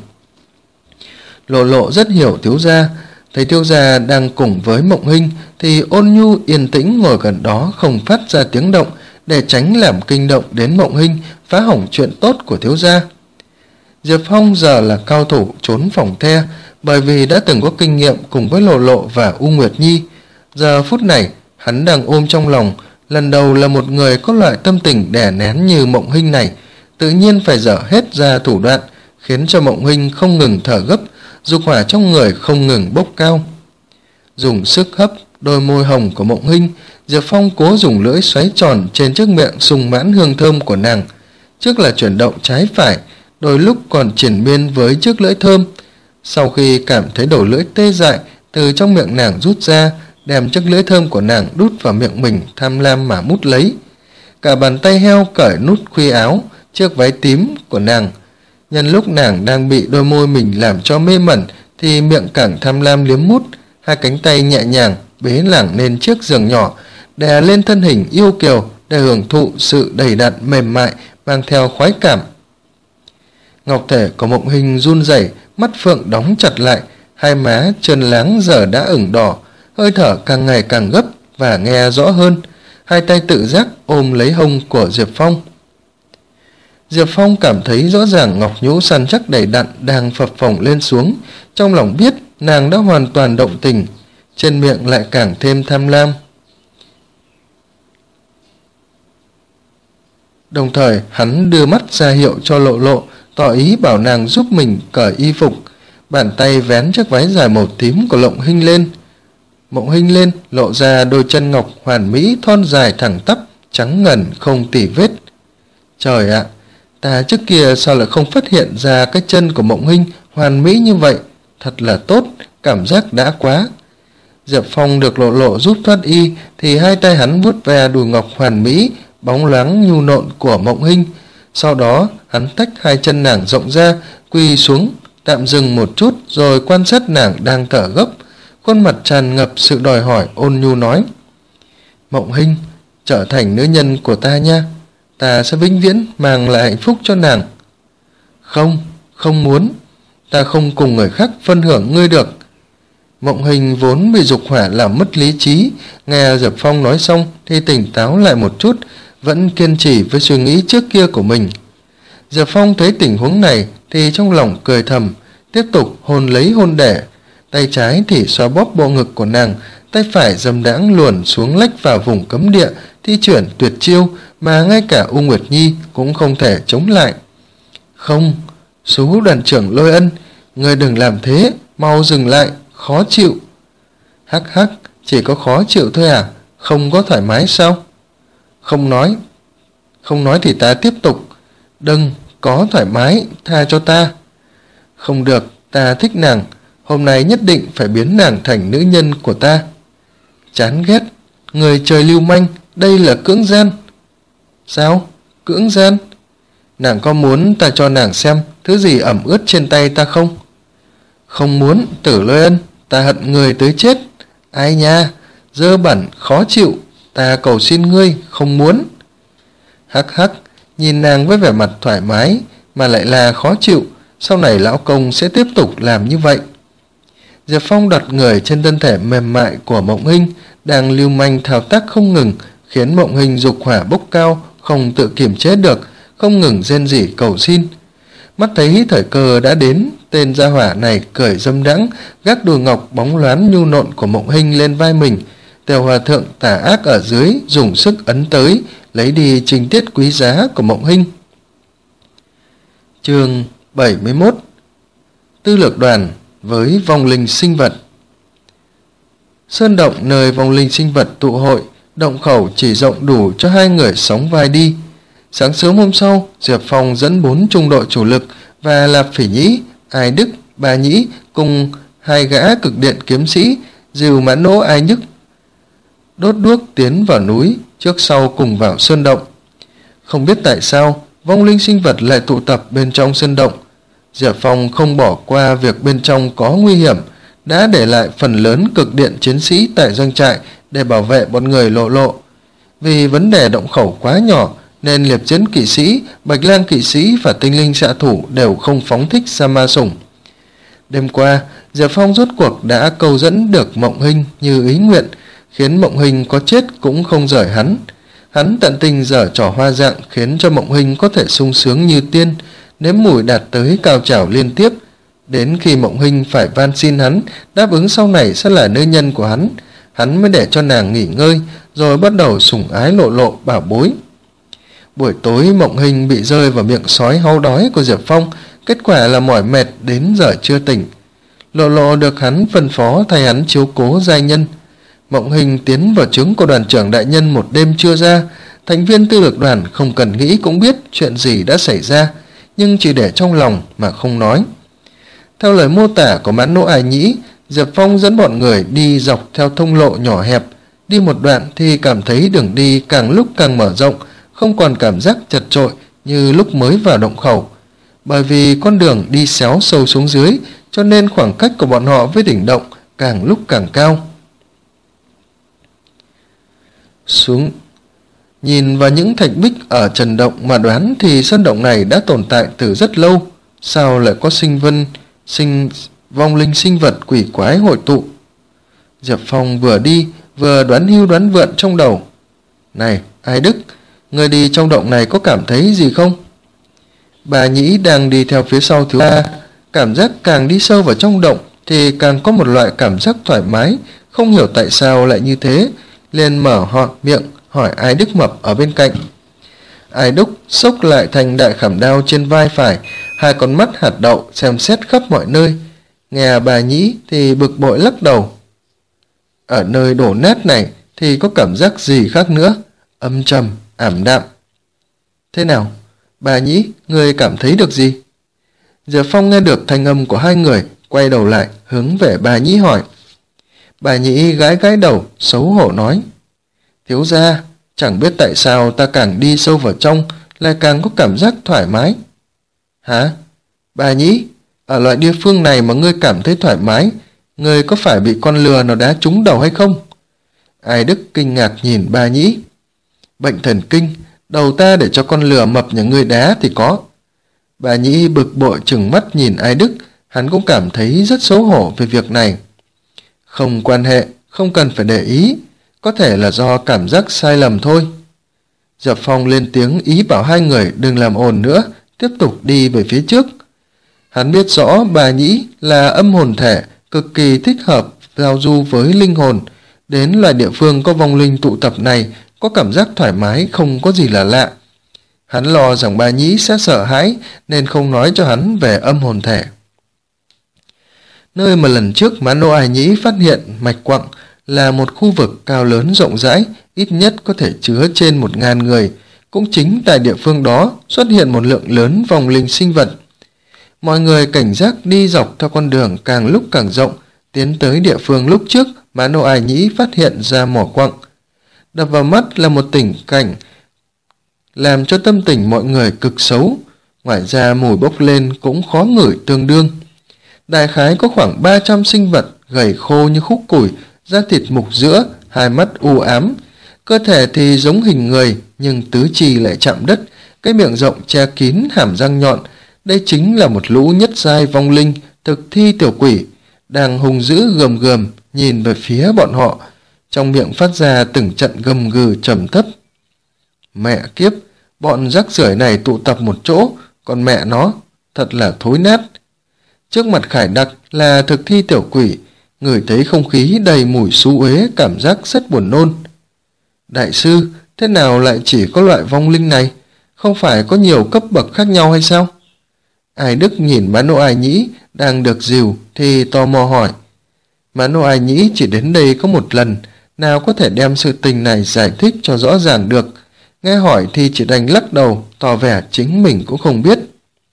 Lộ Lộ rất hiểu thiếu gia, thấy thiếu gia đang cùng với Mộng Hinh thì ôn nhu yên tĩnh ngồi gần đó không phát ra tiếng động, để tránh làm kinh động đến Mộng Hinh, phá hỏng chuyện tốt của thiếu gia. Diệp Phong giờ là cao thủ trốn phòng the, bởi vì đã từng có kinh nghiệm cùng với Lộ Lộ và U Nguyệt Nhi. Giờ phút này hắn đang ôm trong lòng, lần đầu là một người có loại tâm tình đè nén như Mộng Hinh này, tự nhiên phải dở hết ra thủ đoạn, khiến cho Mộng Hinh không ngừng thở gấp, dục hỏa trong người không ngừng bốc cao. Dùng sức hấp đôi môi hồng của Mộng Hinh, Diệp Phong cố dùng lưỡi xoáy tròn trên chiếc miệng sung mãn hương thơm của nàng, trước là chuyển động trái phải, đôi lúc còn triển miên với chiếc lưỡi thơm. Sau khi cảm thấy đầu lưỡi tê dại từ trong miệng nàng rút ra, đem chiếc lưỡi thơm của nàng đút vào miệng mình, tham lam mà mút lấy. Cả bàn tay heo cởi nút khuy áo, chiếc váy tím của nàng. Nhân lúc nàng đang bị đôi môi mình làm cho mê mẩn thì miệng càng tham lam liếm mút, hai cánh tay nhẹ nhàng bế nàng lên chiếc giường nhỏ, đè lên thân hình yêu kiều để hưởng thụ sự đầy đặn mềm mại mang theo khoái cảm. Ngọc thể của Mộng Hinh run rẩy, mắt phượng đóng chặt lại, hai má trơn láng giờ đã ửng đỏ, hơi thở càng ngày càng gấp và nghe rõ hơn, hai tay tự giác ôm lấy hông của Diệp Phong. Diệp Phong cảm thấy rõ ràng ngọc nhũ săn chắc đầy đặn đang phập phồng lên xuống, trong lòng biết nàng đã hoàn toàn động tình, trên miệng lại càng thêm tham lam. Đồng thời hắn đưa mắt ra hiệu cho Lộ Lộ, tỏ ý bảo nàng giúp mình cởi y phục, bàn tay vén chiếc váy dài màu tím của Mộng Hinh lên. Mộng Hinh lên lộ ra đôi chân ngọc hoàn mỹ thon dài thẳng tắp, trắng ngần không tì vết. Trời ạ, ta trước kia sao lại không phát hiện ra cái chân của Mộng Hinh hoàn mỹ như vậy, thật là tốt, cảm giác đã quá. Diệp Phong được Lộ Lộ giúp thoát y thì hai tay hắn vuốt ve đùi ngọc hoàn mỹ, bóng loáng nhu nộn của Mộng Hinh. Sau đó hắn tách hai chân nàng rộng ra, quỳ xuống, tạm dừng một chút rồi quan sát nàng đang thở gấp, khuôn mặt tràn ngập sự đòi hỏi, ôn nhu nói: Mộng Hinh, trở thành nữ nhân của ta nha, ta sẽ vĩnh viễn mang lại hạnh phúc cho nàng. Không, không muốn. ta không cùng người khác phân hưởng ngươi được. Mộng Hình vốn bị dục hỏa làm mất lý trí, nghe Diệp Phong nói xong thì tỉnh táo lại một chút, vẫn kiên trì với suy nghĩ trước kia của mình. Diệp Phong thấy tình huống này thì trong lòng cười thầm, tiếp tục hôn lấy hôn đẻ, tay trái thì xoa bóp bộ ngực của nàng, tay phải dâm đãng luồn xuống lách vào vùng cấm địa, thi chuyển tuyệt chiêu mà ngay cả U Nguyệt Nhi cũng không thể chống lại. Không, Sú đoàn trưởng Lôi Ân, ngươi đừng làm thế, mau dừng lại, khó chịu. Hắc hắc, chỉ có khó chịu thôi à, không có thoải mái sao? Không nói, không nói thì ta tiếp tục. Đừng, có thoải mái, tha cho ta. Không được, ta thích nàng, hôm nay nhất định phải biến nàng thành nữ nhân của ta. Chán ghét, người trời lưu manh, đây là cưỡng gian. Sao? Cưỡng gian? Nàng có muốn ta cho nàng xem thứ gì ẩm ướt trên tay ta không? Không muốn, Tử Lôi Ân, ta hận người tới chết. Ai nha, dơ bẩn, khó chịu, ta cầu xin ngươi, không muốn. Hắc hắc, nhìn nàng với vẻ mặt thoải mái mà lại là khó chịu, sau này lão công sẽ tiếp tục làm như vậy. Diệp Phong đặt người trên thân thể mềm mại của Mộng Hinh, đang lưu manh thao tác không ngừng, khiến Mộng Hinh dục hỏa bốc cao, không tự kiềm chế được, không ngừng rên rỉ cầu xin. Mắt thấy thời cơ đã đến, tên gia hỏa này cởi dâm đãng, gác đùi ngọc bóng loáng nhu nộn của Mộng Hinh lên vai mình. Tiểu hòa thượng tà ác ở dưới dùng sức ấn tới, lấy đi trình tiết quý giá của Mộng Hinh. Chương bảy mươi mốt. Tư lược đoàn với vong linh sinh vật. Sơn động nơi vong linh sinh vật tụ hội, động khẩu chỉ rộng đủ cho hai người sóng vai đi. Sáng sớm hôm sau, Diệp Phong dẫn bốn trung đội chủ lực và Lạp Phỉ Nhĩ, Ai Đức, Ba Nhĩ cùng hai gã cực điện kiếm sĩ dìu Mãn Nỗ Ai Nhức đốt đuốc tiến vào núi, trước sau cùng vào sơn động. Không biết tại sao vong linh sinh vật lại tụ tập bên trong sơn động. Diệp Phong không bỏ qua việc bên trong có nguy hiểm, đã để lại phần lớn cực điện chiến sĩ tại doanh trại để bảo vệ bọn người Lộ Lộ. Vì vấn đề động khẩu quá nhỏ nên liệp chiến kỵ sĩ, bạch lang kỵ sĩ và tinh linh xạ thủ đều không phóng thích ra ma sủng. Đêm qua, Diệp Phong rốt cuộc đã câu dẫn được Mộng Hinh như ý nguyện, khiến Mộng Hinh có chết cũng không rời hắn. Hắn tận tình giở trò hoa dạng khiến cho Mộng Hinh có thể sung sướng như tiên, nếm mùi đạt tới cao trào liên tiếp. Đến khi Mộng Hinh phải van xin hắn đáp ứng sau này sẽ là nữ nhân của hắn, hắn mới để cho nàng nghỉ ngơi, rồi bắt đầu sủng ái Lộ Lộ bảo bối. Buổi tối Mộng Hinh bị rơi vào miệng sói hau đói của Diệp Phong, kết quả là mỏi mệt đến giờ chưa tỉnh. Lộ Lộ được hắn phân phó thay hắn chiếu cố giai nhân. Mộng Hinh tiến vào trướng của đoàn trưởng đại nhân một đêm chưa ra. Thành viên tư lược đoàn không cần nghĩ cũng biết chuyện gì đã xảy ra, nhưng chỉ để trong lòng mà không nói. Theo lời mô tả của Mãn Nỗ Ai Nhĩ, Diệp Phong dẫn bọn người đi dọc theo thông lộ nhỏ hẹp. Đi một đoạn thì cảm thấy đường đi càng lúc càng mở rộng, không còn cảm giác chật chội như lúc mới vào động khẩu. Bởi vì con đường đi xéo sâu xuống dưới, cho nên khoảng cách của bọn họ với đỉnh động càng lúc càng cao. Xuống nhìn vào những thạch bích ở trần động mà đoán thì sơn động này đã tồn tại từ rất lâu. Sao lại có sinh vân sinh vong linh sinh vật quỷ quái hội tụ? Diệp Phong vừa đi vừa đoán hưu đoán vượn trong đầu. Này Ai Đức, người đi trong động này có cảm thấy gì không? Bà Nhĩ đang đi theo phía sau thứ ba, cảm giác càng đi sâu vào trong động thì càng có một loại cảm giác thoải mái, không hiểu tại sao lại như thế, liền mở họt miệng hỏi Ai Đức mập ở bên cạnh. Ai Đức xốc lại thành đại khảm đao trên vai phải, hai con mắt hạt đậu xem xét khắp mọi nơi. Nghe bà Nhĩ thì bực bội lắc đầu. Ở nơi đổ nát này thì có cảm giác gì khác nữa, âm trầm, ảm đạm. Thế nào, bà Nhĩ, người cảm thấy được gì? Diệp Phong nghe được thanh âm của hai người, quay đầu lại hướng về bà Nhĩ hỏi. Bà Nhĩ gái gái đầu, xấu hổ nói. Thiếu gia, chẳng biết tại sao ta càng đi sâu vào trong lại càng có cảm giác thoải mái. Hả? Bà Nhĩ, ở loại địa phương này mà ngươi cảm thấy thoải mái, ngươi có phải bị con lừa nào đá trúng đầu hay không? Ai Đức kinh ngạc nhìn bà Nhĩ. Bệnh thần kinh, đầu ta để cho con lừa mập nhà ngươi đá thì có. Bà Nhĩ bực bội trừng mắt nhìn Ai Đức, Hắn cũng cảm thấy rất xấu hổ về việc này. Không quan hệ, không cần phải để ý, có thể là do cảm giác sai lầm thôi. Diệp Phong lên tiếng ý bảo hai người đừng làm ồn nữa, tiếp tục đi về phía trước. Hắn biết rõ bà nhĩ là âm hồn thể, cực kỳ thích hợp giao du với linh hồn. Đến loài địa phương có vong linh tụ tập này, có cảm giác thoải mái không có gì là lạ. Hắn lo rằng bà nhĩ sẽ sợ hãi nên không nói cho hắn về âm hồn thể. Nơi mà lần trước Mã Nô Ai Nhĩ phát hiện mạch quặng là một khu vực cao lớn rộng rãi, ít nhất có thể chứa trên một ngàn người. Cũng chính tại địa phương đó xuất hiện một lượng lớn vong linh sinh vật. Mọi người cảnh giác đi dọc theo con đường càng lúc càng rộng, tiến tới địa phương lúc trước Mã Nô Ai Nhĩ phát hiện ra mỏ quặng. Đập vào mắt là một tình cảnh làm cho tâm tình mọi người cực xấu, ngoài ra mùi bốc lên cũng khó ngửi tương đương. Đại khái có khoảng ba trăm sinh vật gầy khô như khúc củi, da thịt mục giữa, hai mắt u ám, cơ thể thì giống hình người nhưng tứ chi lại chạm đất, cái miệng rộng che kín hàm răng nhọn. Đây chính là một lũ nhất giai vong linh thực thi tiểu quỷ, đang hung dữ gầm gầm nhìn về phía bọn họ, trong miệng phát ra từng trận gầm gừ trầm thấp. Mẹ kiếp, bọn rác rưởi này tụ tập một chỗ, còn mẹ nó thật là thối nát. Trước mặt Khải Đặc là thực thi tiểu quỷ, ngửi thấy không khí đầy mùi xú uế, cảm giác rất buồn nôn. Đại sư, thế nào lại chỉ có loại vong linh này? Không phải có nhiều cấp bậc khác nhau hay sao? Ai Đức nhìn Mã Nô Ai Nhĩ đang được dìu thì tò mò hỏi. Mã Nô Ai Nhĩ chỉ đến đây có một lần, nào có thể đem sự tình này giải thích cho rõ ràng được. Nghe hỏi thì chỉ đành lắc đầu, tỏ vẻ chính mình cũng không biết.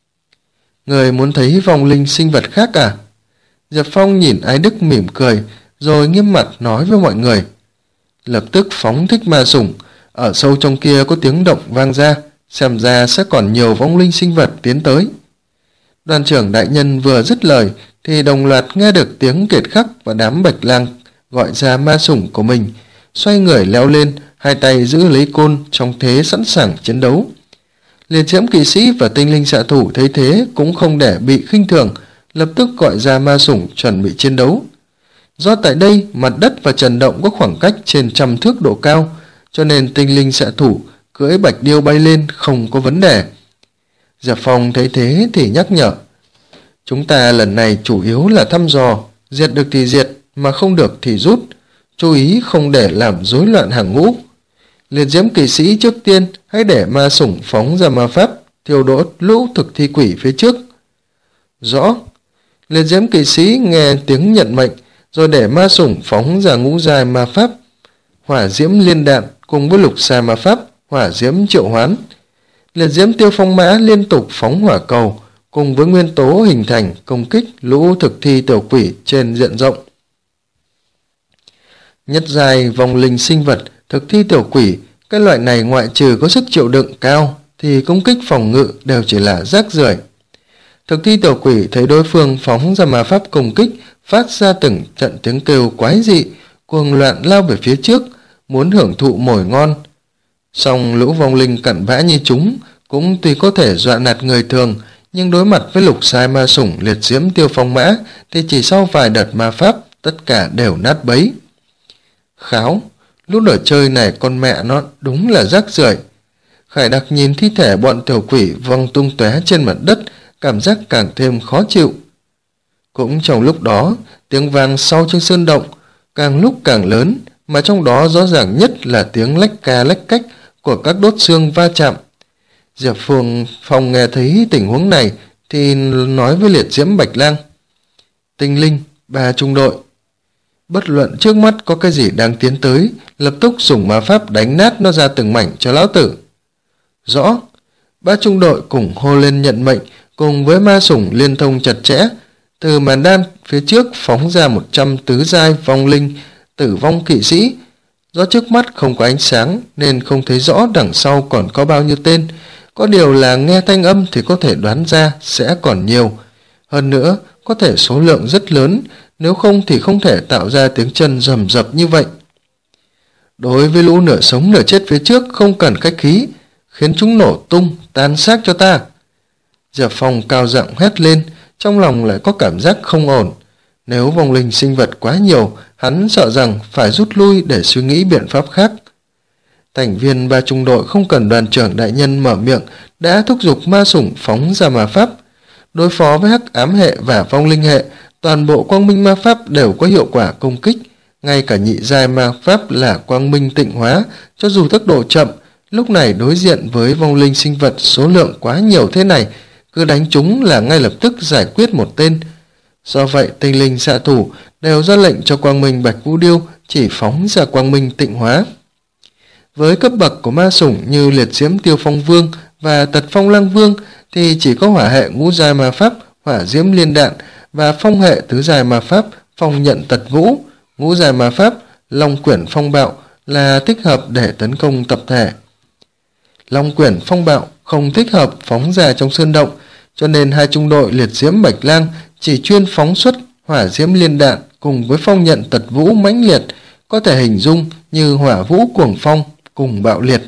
Người muốn thấy vong linh sinh vật khác à? Diệp Phong nhìn Ái Đức mỉm cười, rồi nghiêm mặt nói với mọi người. Lập tức phóng thích ma sủng, ở sâu trong kia có tiếng động vang ra, xem ra sẽ còn nhiều vong linh sinh vật tiến tới. Đoàn trưởng đại nhân vừa dứt lời, thì đồng loạt nghe được tiếng Kiệt Khắc và đám Bạch Lang gọi ra ma sủng của mình, xoay người leo lên, hai tay giữ lấy côn trong thế sẵn sàng chiến đấu. Liệt diễm kỵ sĩ và tinh linh xạ thủ thấy thế cũng không để bị khinh thường, lập tức gọi ra ma sủng chuẩn bị chiến đấu. Do tại đây mặt đất và trần động có khoảng cách trên trăm thước độ cao, cho nên tinh linh xạ thủ cưỡi bạch điêu bay lên không có vấn đề. Diệp Phong thấy thế thì nhắc nhở. Chúng ta lần này chủ yếu là thăm dò, diệt được thì diệt, mà không được thì rút, chú ý không để làm rối loạn hàng ngũ. Liệt diễm kỵ sĩ trước tiên hãy để ma sủng phóng ra ma pháp, thiêu đốt lũ thực thi quỷ phía trước. Rõ. Liệt diễm kỵ sĩ nghe tiếng nhận mệnh, rồi để ma sủng phóng ra ngũ giai ma pháp, hỏa diễm liên đạn cùng với lục giai ma pháp, hỏa diễm triệu hoán. Liệt diễm tiêu phong mã liên tục phóng hỏa cầu, cùng với nguyên tố hình thành công kích lũ thực thi tiểu quỷ trên diện rộng. Nhất giai vong linh sinh vật thực thi tiểu quỷ, cái loại này ngoại trừ có sức chịu đựng cao thì công kích phòng ngự đều chỉ là rác rưởi. Thực thi tiểu quỷ thấy đối phương phóng ra ma pháp công kích, phát ra từng trận tiếng kêu quái dị, cuồng loạn lao về phía trước, muốn hưởng thụ mồi ngon. Song lũ vong linh cặn bã như chúng cũng tuy có thể dọa nạt người thường, nhưng đối mặt với lục sai ma sủng liệt diễm tiêu phong mã thì chỉ sau vài đợt ma pháp tất cả đều nát bấy. Kháo, lúc ở chơi này con mẹ nó đúng là rác rưởi. Khải Đặc nhìn thi thể bọn tiểu quỷ văng tung tóe trên mặt đất, cảm giác càng thêm khó chịu. Cũng trong lúc đó, tiếng vang sau trên sơn động càng lúc càng lớn, mà trong đó rõ ràng nhất là tiếng lách ca lách cách của các đốt xương va chạm. Diệp Phương Phong nghe thấy tình huống này thì nói với liệt diễm Bạch Lang. Tinh linh, ba trung đội. Bất luận trước mắt có cái gì đang tiến tới, lập tức dùng ma pháp đánh nát nó ra từng mảnh cho lão tử. Rõ. Ba trung đội cùng hô lên nhận mệnh, cùng với ma sủng liên thông chặt chẽ. Từ màn đan phía trước phóng ra một trăm tứ giai vong linh tử vong kỵ sĩ. Do trước mắt không có ánh sáng nên không thấy rõ đằng sau còn có bao nhiêu tên. Có điều là nghe thanh âm thì có thể đoán ra sẽ còn nhiều. Hơn nữa, có thể số lượng rất lớn, nếu không thì không thể tạo ra tiếng chân rầm rập như vậy. Đối với lũ nửa sống nửa chết phía trước không cần khách khí, khiến chúng nổ tung, tan xác cho ta. Diệp Phong cao giọng hét lên, trong lòng lại có cảm giác không ổn. Nếu vong linh sinh vật quá nhiều, hắn sợ rằng phải rút lui để suy nghĩ biện pháp khác. Thành viên ba trung đội không cần đoàn trưởng đại nhân mở miệng đã thúc giục ma sủng phóng ra ma pháp. Đối phó với hắc ám hệ và vong linh hệ, toàn bộ quang minh ma pháp đều có hiệu quả công kích. Ngay cả nhị giai ma pháp là quang minh tịnh hóa, cho dù tốc độ chậm, lúc này đối diện với vong linh sinh vật số lượng quá nhiều thế này, cứ đánh chúng là ngay lập tức giải quyết một tên. Do vậy, tinh linh xạ thủ đều ra lệnh cho quang minh bạch vũ điêu chỉ phóng ra quang minh tịnh hóa. Với cấp bậc của ma sủng như liệt diễm tiêu phong vương và tật phong lăng vương thì chỉ có hỏa hệ ngũ giai ma pháp hỏa diễm liên đạn và phong hệ tứ giai ma pháp phong nhận tật vũ, ngũ giai ma pháp long quyển phong bạo là thích hợp để tấn công tập thể. Long quyển phong bạo không thích hợp phóng ra trong sơn động, cho nên hai trung đội liệt diễm bạch lang chỉ chuyên phóng xuất hỏa diễm liên đạn cùng với phong nhận tật vũ mãnh liệt, có thể hình dung như hỏa vũ cuồng phong cùng bạo liệt.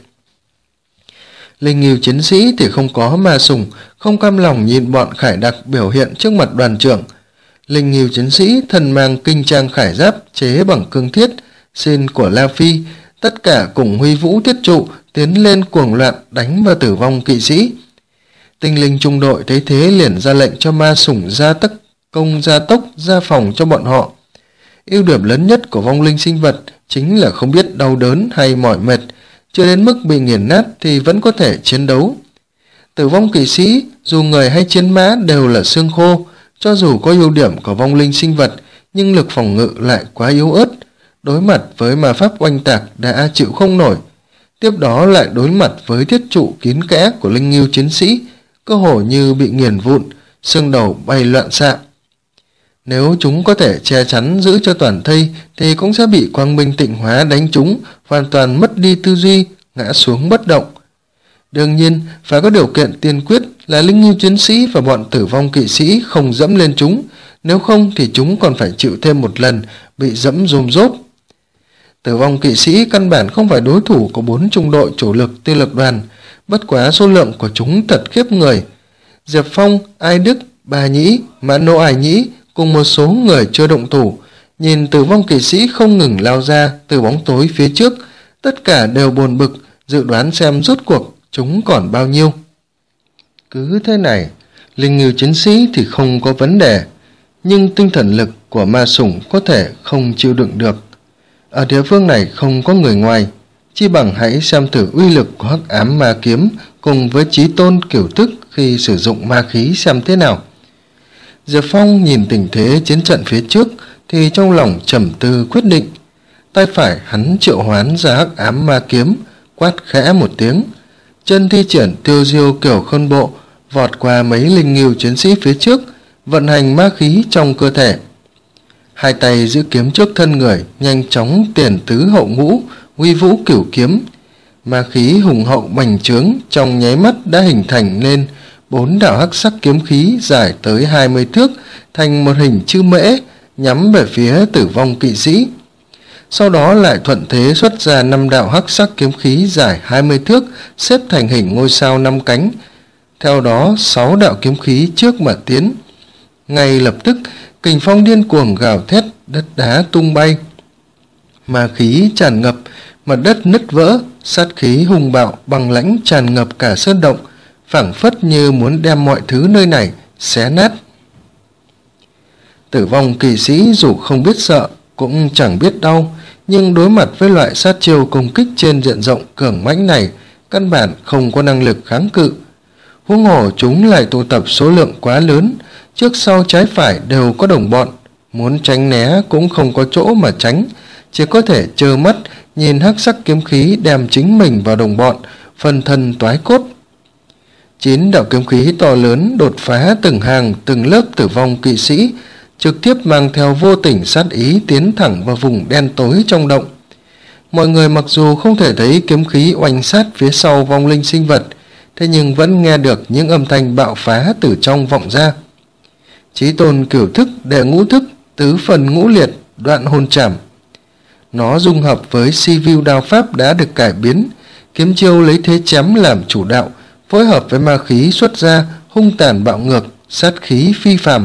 Linh nghiêu chiến sĩ thì không có ma sủng, không cam lòng nhìn bọn khải đặc biểu hiện trước mặt đoàn trưởng. Linh nghiêu chiến sĩ thân mang kinh trang khải giáp chế bằng cương thiết, xin của La Phi, tất cả cùng huy vũ thiết trụ tiến lên cuồng loạn đánh vào tử vong kỵ sĩ. Tinh linh trung đội thấy thế liền ra lệnh cho ma sủng ra tắc công gia tốc ra phòng cho bọn họ. Ưu điểm lớn nhất của vong linh sinh vật chính là không biết đau đớn hay mỏi mệt, chưa đến mức bị nghiền nát thì vẫn có thể chiến đấu. Tử vong kỵ sĩ, dù người hay chiến mã đều là xương khô, cho dù có ưu điểm của vong linh sinh vật, nhưng lực phòng ngự lại quá yếu ớt, đối mặt với ma pháp oanh tạc đã chịu không nổi. Tiếp đó lại đối mặt với thiết trụ kín kẽ của linh nghiêu chiến sĩ, cơ hồ như bị nghiền vụn, xương đầu bay loạn xạ. Nếu chúng có thể che chắn giữ cho toàn thây thì cũng sẽ bị quang minh tịnh hóa đánh chúng, hoàn toàn mất đi tư duy, ngã xuống bất động. Đương nhiên, phải có điều kiện tiên quyết là linh nghiêu chiến sĩ và bọn tử vong kỵ sĩ không dẫm lên chúng, nếu không thì chúng còn phải chịu thêm một lần bị dẫm rôm rốp. Tử vong kỵ sĩ căn bản không phải đối thủ của bốn trung đội chủ lực tư lực đoàn, bất quá số lượng của chúng thật khiếp người. Diệp Phong, Ai Đức, Bà Nhĩ, Mãn Nô Ải Nhĩ cùng một số người chưa động thủ, nhìn tử vong kỵ sĩ không ngừng lao ra từ bóng tối phía trước, tất cả đều buồn bực, dự đoán xem rốt cuộc chúng còn bao nhiêu. Cứ thế này, linh nghiêu chiến sĩ thì không có vấn đề, nhưng tinh thần lực của ma sủng có thể không chịu đựng được. Ở địa phương này không có người ngoài, chi bằng hãy xem thử uy lực của hắc ám ma kiếm cùng với chí tôn cửu thức khi sử dụng ma khí xem thế nào. Diệp Phong nhìn tình thế chiến trận phía trước thì trong lòng trầm tư quyết định. Tay phải hắn triệu hoán ra hắc ám ma kiếm, quát khẽ một tiếng, chân thi triển tiêu diêu kiểu khôn bộ, vọt qua mấy linh nghiêu chiến sĩ phía trước, vận hành ma khí trong cơ thể. Hai tay giữ kiếm trước thân người, nhanh chóng tiền tứ hậu ngũ, uy vũ cửu kiếm. Ma khí hùng hậu bành trướng trong nháy mắt đã hình thành nên bốn đạo hắc sắc kiếm khí dài tới hai mươi thước thành một hình chữ mễ nhắm về phía tử vong kỵ sĩ. Sau đó lại thuận thế xuất ra năm đạo hắc sắc kiếm khí dài hai mươi thước xếp thành hình ngôi sao năm cánh. Theo đó sáu đạo kiếm khí trước mà tiến. Ngay lập tức kình phong điên cuồng gào thét, đất đá tung bay. Ma khí tràn ngập, mặt đất nứt vỡ, sát khí hùng bạo bằng lãnh tràn ngập cả sơn động, phảng phất như muốn đem mọi thứ nơi này xé nát. Tử vong kỵ sĩ dù không biết sợ cũng chẳng biết đau, nhưng đối mặt với loại sát chiêu công kích trên diện rộng cường mãnh này, căn bản không có năng lực kháng cự. Huống hồ chúng lại tụ tập số lượng quá lớn, trước sau trái phải đều có đồng bọn, muốn tránh né cũng không có chỗ mà tránh, chỉ có thể trơ mắt nhìn hắc sắc kiếm khí đem chính mình vào đồng bọn, phần thân toái cốt. Chín đạo kiếm khí to lớn đột phá từng hàng từng lớp tử vong kỵ sĩ, trực tiếp mang theo vô tình sát ý tiến thẳng vào vùng đen tối trong động. Mọi người mặc dù không thể thấy kiếm khí oanh sát phía sau vong linh sinh vật, thế nhưng vẫn nghe được những âm thanh bạo phá từ trong vọng ra. Chí tôn cửu thức đệ ngũ thức, tứ phần ngũ liệt, đoạn hồn trảm. Nó dung hợp với si vu đao pháp đã được cải biến, kiếm chiêu lấy thế chém làm chủ đạo, phối hợp với ma khí xuất ra hung tàn bạo ngược, sát khí phi phàm.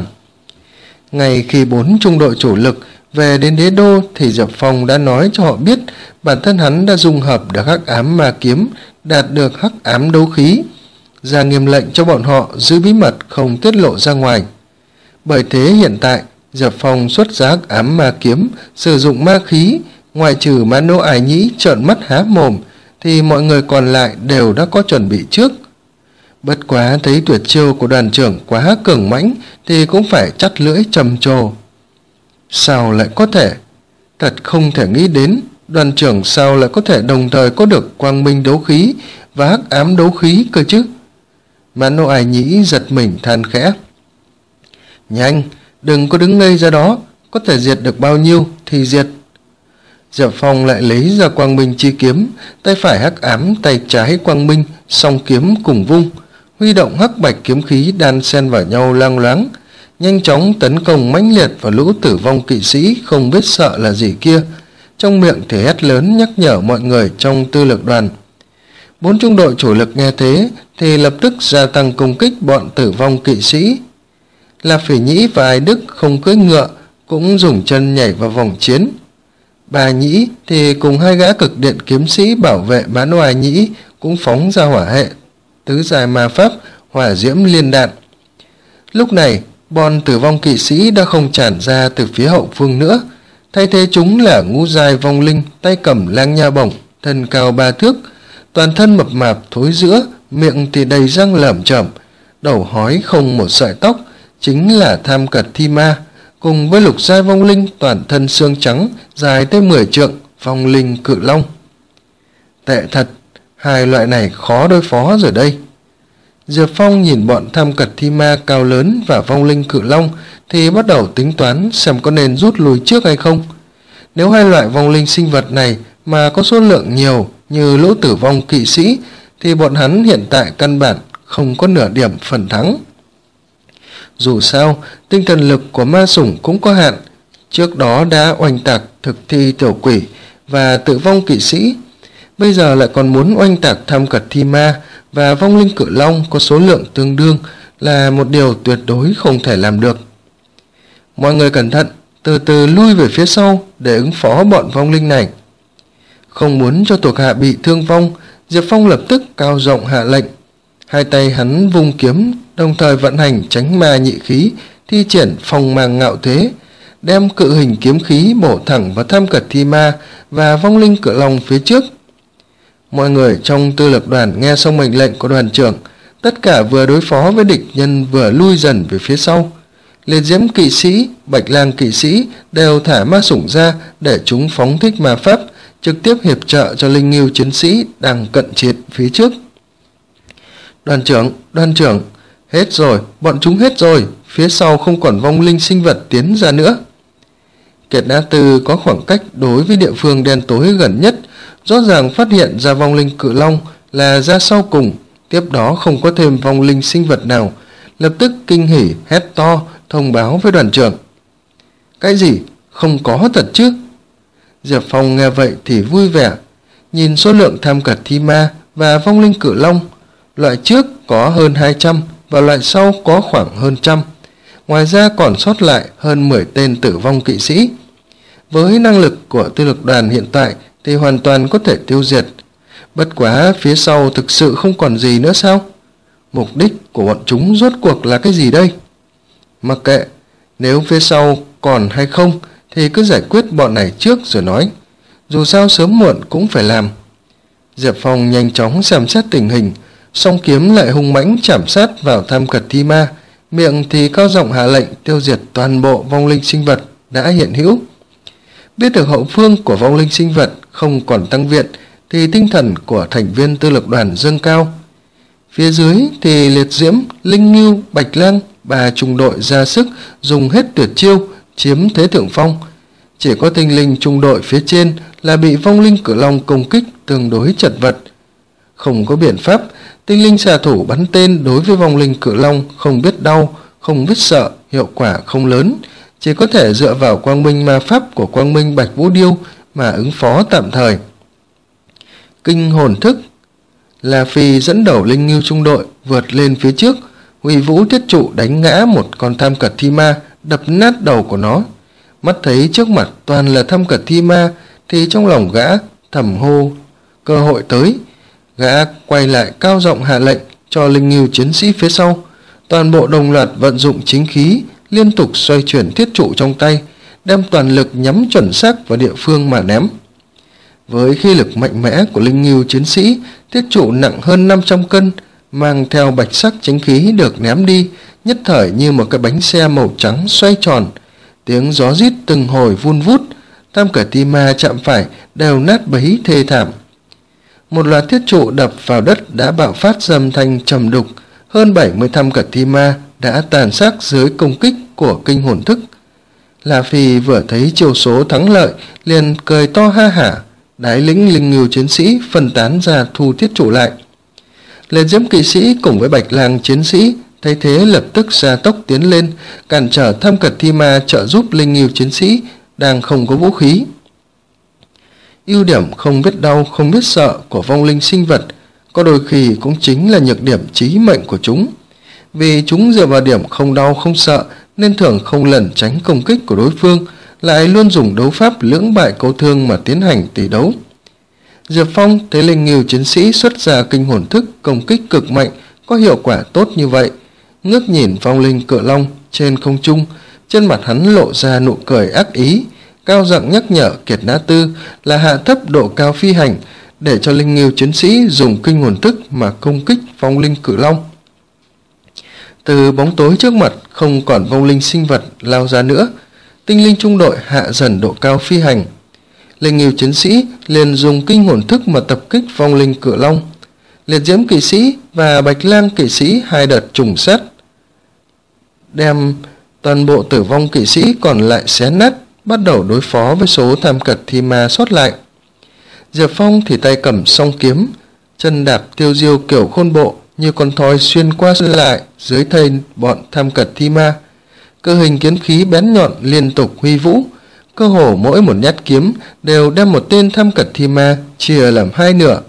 Ngay khi bốn trung đội chủ lực về đến đế đô thì Diệp Phong đã nói cho họ biết bản thân hắn đã dung hợp được hắc ám ma kiếm, đạt được hắc ám đấu khí, ra nghiêm lệnh cho bọn họ giữ bí mật không tiết lộ ra ngoài. Bởi thế hiện tại Diệp Phong xuất ra hắc ám ma kiếm, sử dụng ma khí, ngoại trừ Mã Nỗ Ái Nhĩ trợn mắt há mồm thì mọi người còn lại đều đã có chuẩn bị trước. Bất quá thấy tuyệt chiêu của đoàn trưởng quá cường mãnh thì cũng phải chắt lưỡi trầm trồ. Sao lại có thể? Thật không thể nghĩ đến, đoàn trưởng sao lại có thể đồng thời có được quang minh đấu khí và hắc ám đấu khí cơ chứ? Mã Nỗ Ái Nhĩ giật mình than khẽ. Nhanh, đừng có đứng ngây ra đó, có thể diệt được bao nhiêu thì diệt. Diệp Phong lại lấy ra quang minh chi kiếm, tay phải hắc ám, tay trái quang minh, song kiếm cùng vung, huy động hắc bạch kiếm khí đan xen vào nhau lang loáng, nhanh chóng tấn công mãnh liệt vào lũ tử vong kỵ sĩ không biết sợ là gì kia, trong miệng thì hét lớn nhắc nhở mọi người trong tư lực đoàn. Bốn trung đội chủ lực nghe thế thì lập tức gia tăng công kích bọn tử vong kỵ sĩ. La Phỉ Nhĩ và Ái Đức không cưỡi ngựa, cũng dùng chân nhảy vào vòng chiến. Bà Nhĩ thì cùng hai gã cực điện kiếm sĩ bảo vệ Mã Nỗ Ái Nhĩ cũng phóng ra hỏa hệ tứ dài ma pháp hỏa diễm liên đạn. Lúc này bọn tử vong kỵ sĩ đã không tràn ra từ phía hậu phương nữa, thay thế chúng là ngũ giai vong linh tay cầm lang nha bổng, thân cao ba thước, toàn thân mập mạp thối rữa, miệng thì đầy răng lởm chởm, đầu hói không một sợi tóc, chính là Tham Cật Thi Ma, cùng với lục giai vong linh toàn thân xương trắng dài tới mười trượng vong linh cự long. Tệ thật, hai loại này khó đối phó rồi đây. Diệp Phong nhìn bọn Tham Cật Thi Ma cao lớn và vong linh cự long thì bắt đầu tính toán xem có nên rút lui trước hay không. Nếu hai loại vong linh sinh vật này mà có số lượng nhiều như lũ tử vong kỵ sĩ thì bọn hắn hiện tại căn bản không có nửa điểm phần thắng. Dù sao, tinh thần lực của ma sủng cũng có hạn, trước đó đã oanh tạc thực thi tiểu quỷ và tử vong kỵ sĩ, bây giờ lại còn muốn oanh tạc Tham Cật Thi Ma và vong linh cự long có số lượng tương đương là một điều tuyệt đối không thể làm được. Mọi người cẩn thận, từ từ lui về phía sau để ứng phó bọn vong linh này. Không muốn cho thuộc hạ bị thương vong, Diệp Phong lập tức cao giọng hạ lệnh. Hai tay hắn vung kiếm, đồng thời vận hành tránh ma nhị khí, thi triển phong mang ngạo thế, đem cự hình kiếm khí bổ thẳng vào Tham Cật Thi Ma và vong linh cự long phía trước. Mọi người trong tư lực đoàn nghe xong mệnh lệnh của đoàn trưởng, tất cả vừa đối phó với địch nhân vừa lui dần về phía sau. Liệt diễm kỵ sĩ, bạch lang kỵ sĩ đều thả ma sủng ra để chúng phóng thích ma pháp, trực tiếp hiệp trợ cho linh ngưu chiến sĩ đang cận triệt phía trước. Đoàn trưởng, đoàn trưởng, hết rồi, bọn chúng hết rồi, phía sau không còn vong linh sinh vật tiến ra nữa. Kiệt Đá Tư có khoảng cách đối với địa phương đen tối gần nhất, rõ ràng phát hiện ra vong linh cự long là ra sau cùng, tiếp đó không có thêm vong linh sinh vật nào, lập tức kinh hỉ hét to thông báo với đoàn trưởng. Cái gì? Không có thật chứ? Diệp Phong nghe vậy thì vui vẻ, nhìn số lượng Tham Cật Thi Ma và vong linh cự long, loại trước có hơn hai trăm và loại sau có khoảng hơn trăm, ngoài ra còn sót lại hơn mười tên tử vong kỵ sĩ. Với năng lực của tư lực đoàn hiện tại thì hoàn toàn có thể tiêu diệt. Bất quá phía sau thực sự không còn gì nữa sao? Mục đích của bọn chúng rốt cuộc là cái gì đây? Mặc kệ, nếu phía sau còn hay không thì cứ giải quyết bọn này trước rồi nói. Dù sao sớm muộn cũng phải làm. Diệp Phong nhanh chóng xem xét tình hình, song kiếm lại hung mãnh chảm sát vào Tham Cật Thi Ma, miệng thì cao giọng hạ lệnh tiêu diệt toàn bộ vong linh sinh vật đã hiện hữu. Biết được hậu phương của vong linh sinh vật không còn tăng viện thì tinh thần của thành viên tư lực đoàn dâng cao. Phía dưới thì liệt diễm, linh ngưu, bạch lang, ba trung đội ra sức dùng hết tuyệt chiêu chiếm thế thượng phong. Chỉ có tinh linh trung đội phía trên là bị vong linh cự long công kích tương đối chật vật. Không có biện pháp, tinh linh xạ thủ bắn tên đối với vong linh cự long không biết đau, không biết sợ, hiệu quả không lớn, chỉ có thể dựa vào quang minh ma pháp của quang minh bạch vũ điêu mà ứng phó tạm thời. Kinh hồn thức, La Phi dẫn đầu linh ngưu trung đội vượt lên phía trước, Huy vũ thiết trụ đánh ngã một con tham cật thi ma, đập nát đầu của nó. Mắt thấy trước mặt toàn là tham cật thi ma thì trong lòng gã thầm hô cơ hội tới. Gã quay lại cao giọng hạ lệnh cho linh ngưu chiến sĩ phía sau. Toàn bộ đồng loạt vận dụng chính khí, liên tục xoay chuyển thiết trụ trong tay, đem toàn lực nhắm chuẩn xác vào địa phương mà ném. Với khí lực mạnh mẽ của linh ngưu chiến sĩ, thiết trụ nặng hơn năm trăm cân, mang theo bạch sắc chính khí được ném đi, nhất thời như một cái bánh xe màu trắng xoay tròn. Tiếng gió rít từng hồi vun vút, tham cật thi ma chạm phải đều nát bấy thê thảm. Một loạt thiết trụ đập vào đất đã bạo phát dầm thanh trầm đục, hơn bảy mươi tham cật thi ma đã tàn xác dưới công kích của kinh hồn thức. La Phi vừa thấy chiêu số thắng lợi liền cười to ha hả. Đái lĩnh linh ngưu chiến sĩ phân tán ra thu thiết trụ lại. Liệt diễm kỵ sĩ cùng với bạch lang chiến sĩ thấy thế lập tức gia tốc tiến lên, cản trở tham cật thi ma trợ giúp linh ngưu chiến sĩ đang không có vũ khí. Ưu điểm không biết đau không biết sợ của vong linh sinh vật có đôi khi cũng chính là nhược điểm chí mệnh của chúng. Vì chúng dựa vào điểm không đau không sợ nên thường không lẩn tránh công kích của đối phương, lại luôn dùng đấu pháp lưỡng bại câu thương mà tiến hành tỷ đấu. Diệp Phong thấy linh ngưu chiến sĩ xuất ra kinh hồn thức công kích cực mạnh có hiệu quả tốt như vậy, ngước nhìn vong linh cự long trên không trung, trên mặt hắn lộ ra nụ cười ác ý, cao giọng nhắc nhở Kiệt Nã Tư là hạ thấp độ cao phi hành để cho linh ngưu chiến sĩ dùng kinh hồn thức mà công kích vong linh cự long. Từ bóng tối trước mặt không còn vong linh sinh vật lao ra nữa, tinh linh trung đội hạ dần độ cao phi hành. Linh ngưu chiến sĩ liền dùng kinh hồn thức mà tập kích vong linh cự long. Liệt diễm kỵ sĩ và bạch lang kỵ sĩ hai đợt trùng sát, đem toàn bộ tử vong kỵ sĩ còn lại xé nát, bắt đầu đối phó với số tham cật thi ma sót lại. Diệp Phong thì tay cầm song kiếm, chân đạp tiêu diêu kiểu khôn bộ như con thoi xuyên qua xuyên lại dưới thây bọn tham cật thi ma. Cơ hình kiếm khí bén nhọn liên tục huy vũ, cơ hồ mỗi một nhát kiếm đều đem một tên tham cật thi ma chia làm hai nửa.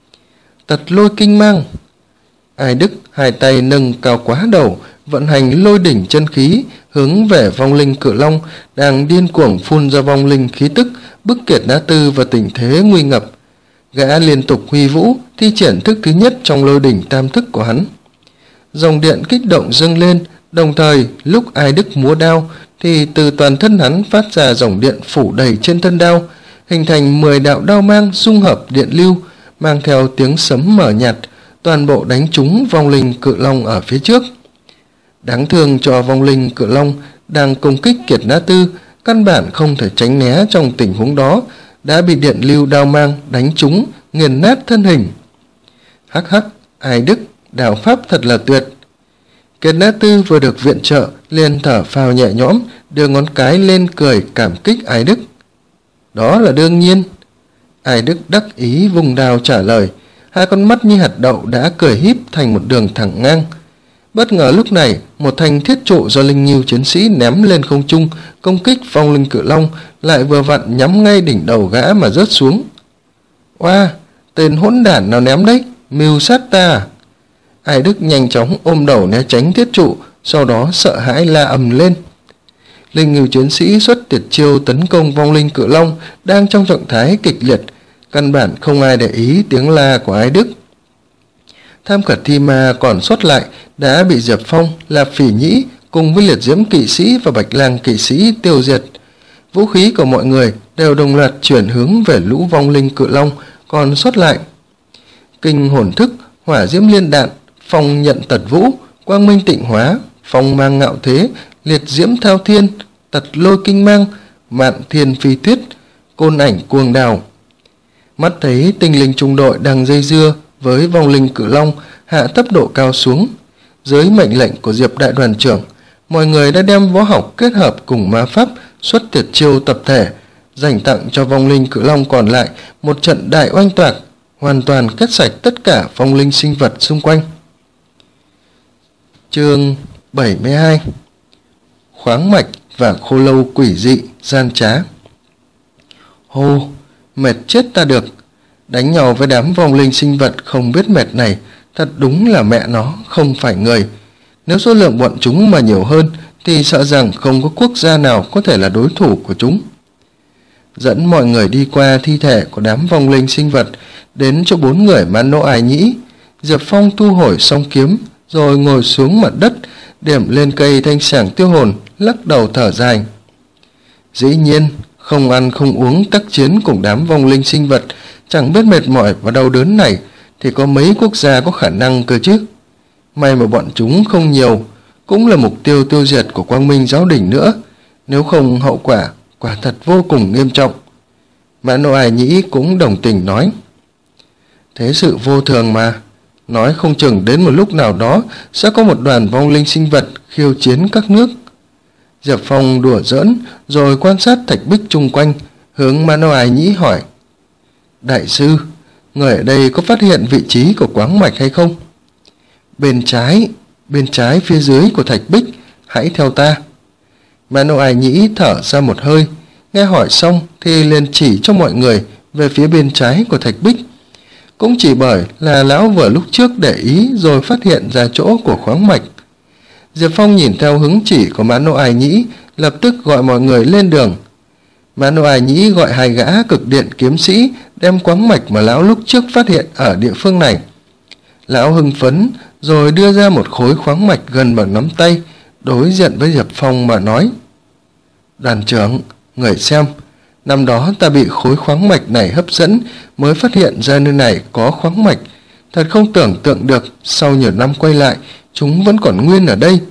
Tật lôi kinh mang. Ai Đức hai tay nâng cao quá đầu, vận hành lôi đỉnh chân khí hướng về vong linh cự long đang điên cuồng phun ra vong linh khí tức, bức Kiệt Nã Tư vào tình thế nguy ngập. Gã liên tục huy vũ thi triển thức thứ nhất trong lôi đỉnh tam thức của hắn. Dòng điện kích động dâng lên, đồng thời lúc Ai Đức múa đao thì từ toàn thân hắn phát ra dòng điện phủ đầy trên thân đao, hình thành mười đạo đao mang dung hợp điện lưu, mang theo tiếng sấm mờ nhạt, toàn bộ đánh trúng vong linh cự long ở phía trước. Đáng thương cho vong linh cự long đang công kích Kiệt Nã Tư, căn bản không thể tránh né trong tình huống đó, đã bị điện lưu đao mang đánh trúng, nghiền nát thân hình. Hắc hắc, Ai Đức, đao pháp thật là tuyệt. Kiệt Nã Tư vừa được viện trợ liền thở phào nhẹ nhõm, đưa ngón cái lên cười cảm kích Ai Đức. Đó là đương nhiên. Ai Đức đắc ý vùng đao trả lời, hai con mắt như hạt đậu đã cười híp thành một đường thẳng ngang. Bất ngờ lúc này, một thanh thiết trụ do linh ngưu chiến sĩ ném lên không trung công kích vong linh cự long lại vừa vặn nhắm ngay đỉnh đầu gã mà rớt xuống. Oa, tên hỗn đản nào ném đấy, mưu sát ta à? Ai Đức nhanh chóng ôm đầu né tránh thiết trụ, sau đó sợ hãi la ầm lên. Linh ngưu chiến sĩ xuất tuyệt chiêu tấn công vong linh cự long đang trong trạng thái kịch liệt, căn bản không ai để ý tiếng la của Ai Đức. Tham cật thi ma còn sót lại đã bị Diệp Phong, Lạp Phỉ Nhĩ cùng với liệt diễm kỵ sĩ và bạch lang kỵ sĩ tiêu diệt. Vũ khí của mọi người đều đồng loạt chuyển hướng về lũ vong linh cự long còn sót lại. Kinh hồn thức, hỏa diễm liên đạn, phong nhận tật vũ, quang minh tịnh hóa, phong mang ngạo thế, liệt diễm thao thiên, tật lôi kinh mang, mạn thiên phi tuyết, côn ảnh cuồng đào. Mắt thấy tinh linh trung đội đang dây dưa với vong linh cự long hạ tốc độ cao xuống. Dưới mệnh lệnh của Diệp đại đoàn trưởng, mọi người đã đem võ học kết hợp cùng ma pháp xuất tuyệt chiêu tập thể, dành tặng cho vong linh cự long còn lại một trận đại oanh toạc, hoàn toàn kết sạch tất cả vong linh sinh vật xung quanh. Chương bảy mươi hai. Khoáng mạch và khô lâu quỷ dị gian trá. Hô, mệt chết ta được. Đánh nhau với đám vong linh sinh vật không biết mệt này, thật đúng là mẹ nó không phải người. Nếu số lượng bọn chúng mà nhiều hơn thì sợ rằng không có quốc gia nào có thể là đối thủ của chúng. Dẫn mọi người đi qua thi thể của đám vong linh sinh vật đến chỗ bốn người Mano Ai Nhĩ, Diệp Phong thu hồi song kiếm rồi ngồi xuống mặt đất, điểm lên cây thanh sảng tiêu hồn, lắc đầu thở dài. Dĩ nhiên, không ăn không uống tác chiến cùng đám vong linh sinh vật chẳng biết mệt mỏi và đau đớn này thì có mấy quốc gia có khả năng cơ chứ. May mà bọn chúng không nhiều, cũng là mục tiêu tiêu diệt của Quang Minh Giáo Đình nữa, nếu không hậu quả quả thật vô cùng nghiêm trọng. Mano Ai Nhĩ cũng đồng tình nói. Thế sự vô thường mà, nói không chừng đến một lúc nào đó sẽ có một đoàn vong linh sinh vật khiêu chiến các nước. Diệp Phong đùa giỡn rồi quan sát thạch bích chung quanh, hướng Mano Ai Nhĩ hỏi. Đại sư, người ở đây có phát hiện vị trí của quáng mạch hay không? Bên trái, bên trái phía dưới của thạch bích, hãy theo ta. Mano Ai Nhĩ thở ra một hơi, nghe hỏi xong thì liền chỉ cho mọi người về phía bên trái của thạch bích. Cũng chỉ bởi là lão vừa lúc trước để ý rồi phát hiện ra chỗ của khoáng mạch. Diệp Phong nhìn theo hướng chỉ của Mano Ai Nhĩ, lập tức gọi mọi người lên đường. Mano Ai Nhĩ gọi hai gã cực điện kiếm sĩ đem quáng mạch mà lão lúc trước phát hiện ở địa phương này. Lão hưng phấn rồi đưa ra một khối khoáng mạch gần bằng nắm tay, đối diện với Diệp Phong mà nói. Đoàn trưởng, người xem, năm đó ta bị khối khoáng mạch này hấp dẫn mới phát hiện ra nơi này có khoáng mạch. Thật không tưởng tượng được sau nhiều năm quay lại chúng vẫn còn nguyên ở đây.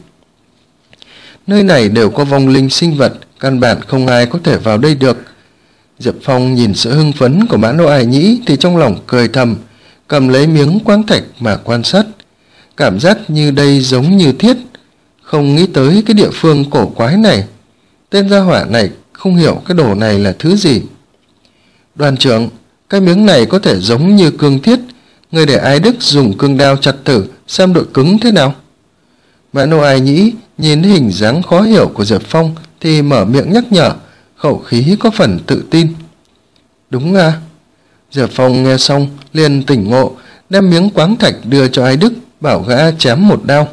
Nơi này đều có vong linh sinh vật, căn bản không ai có thể vào đây được. Diệp Phong nhìn sự hưng phấn của Mano Ai Nhĩ thì trong lòng cười thầm, cầm lấy miếng quáng thạch mà quan sát. Cảm giác như đây giống như thiết, không nghĩ tới cái địa phương cổ quái này. Tên gia hỏa này không hiểu cái đồ này là thứ gì. Đoàn trưởng, cái miếng này có thể giống như cương thiết, người để Ái Đức dùng cương đao chặt thử xem độ cứng thế nào. Mano Ai Nhĩ nhìn hình dáng khó hiểu của Diệp Phong thì mở miệng nhắc nhở, khẩu khí có phần tự tin. Đúng à? Diệp Phong nghe xong liền tỉnh ngộ, đem miếng quáng thạch đưa cho Ái Đức, bảo gã chém một đao.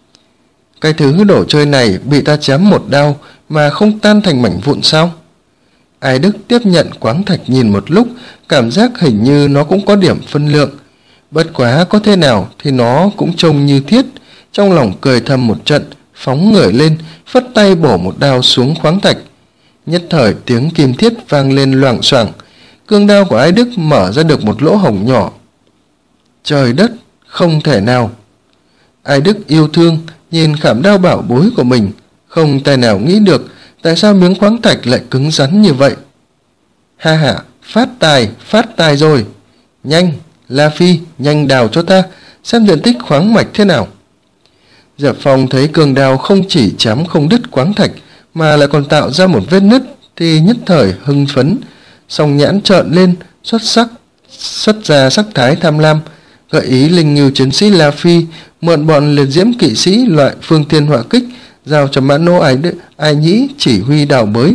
Cái thứ đồ chơi này bị ta chém một đao mà không tan thành mảnh vụn sao? Ái Đức tiếp nhận quáng thạch nhìn một lúc, cảm giác hình như nó cũng có điểm phân lượng. Bất quá có thế nào thì nó cũng trông như thiết, trong lòng cười thầm một trận, phóng người lên, phất tay bổ một đao xuống khoáng thạch. Nhất thời tiếng kim thiết vang lên loảng xoảng, cương đao của Ái Đức mở ra được một lỗ hổng nhỏ. Trời đất, không thể nào! Ái Đức yêu thương nhìn khảm đao bảo bối của mình, không tài nào nghĩ được tại sao miếng khoáng thạch lại cứng rắn như vậy. Ha ha, phát tài, phát tài rồi! Nhanh, La Phi, nhanh đào cho ta, xem diện tích khoáng mạch thế nào. Diệp Phong thấy cương đao không chỉ chém không đứt khoáng thạch mà lại còn tạo ra một vết nứt thì nhất thời hưng phấn, song nhãn trợn lên, xuất sắc, xuất ra sắc thái tham lam, gợi ý linh ngưu chiến sĩ La Phi mượn bọn liệt diễm kỵ sĩ loại phương thiên hỏa kích giao cho Mano Ai, Ai Nhĩ chỉ huy đào bới.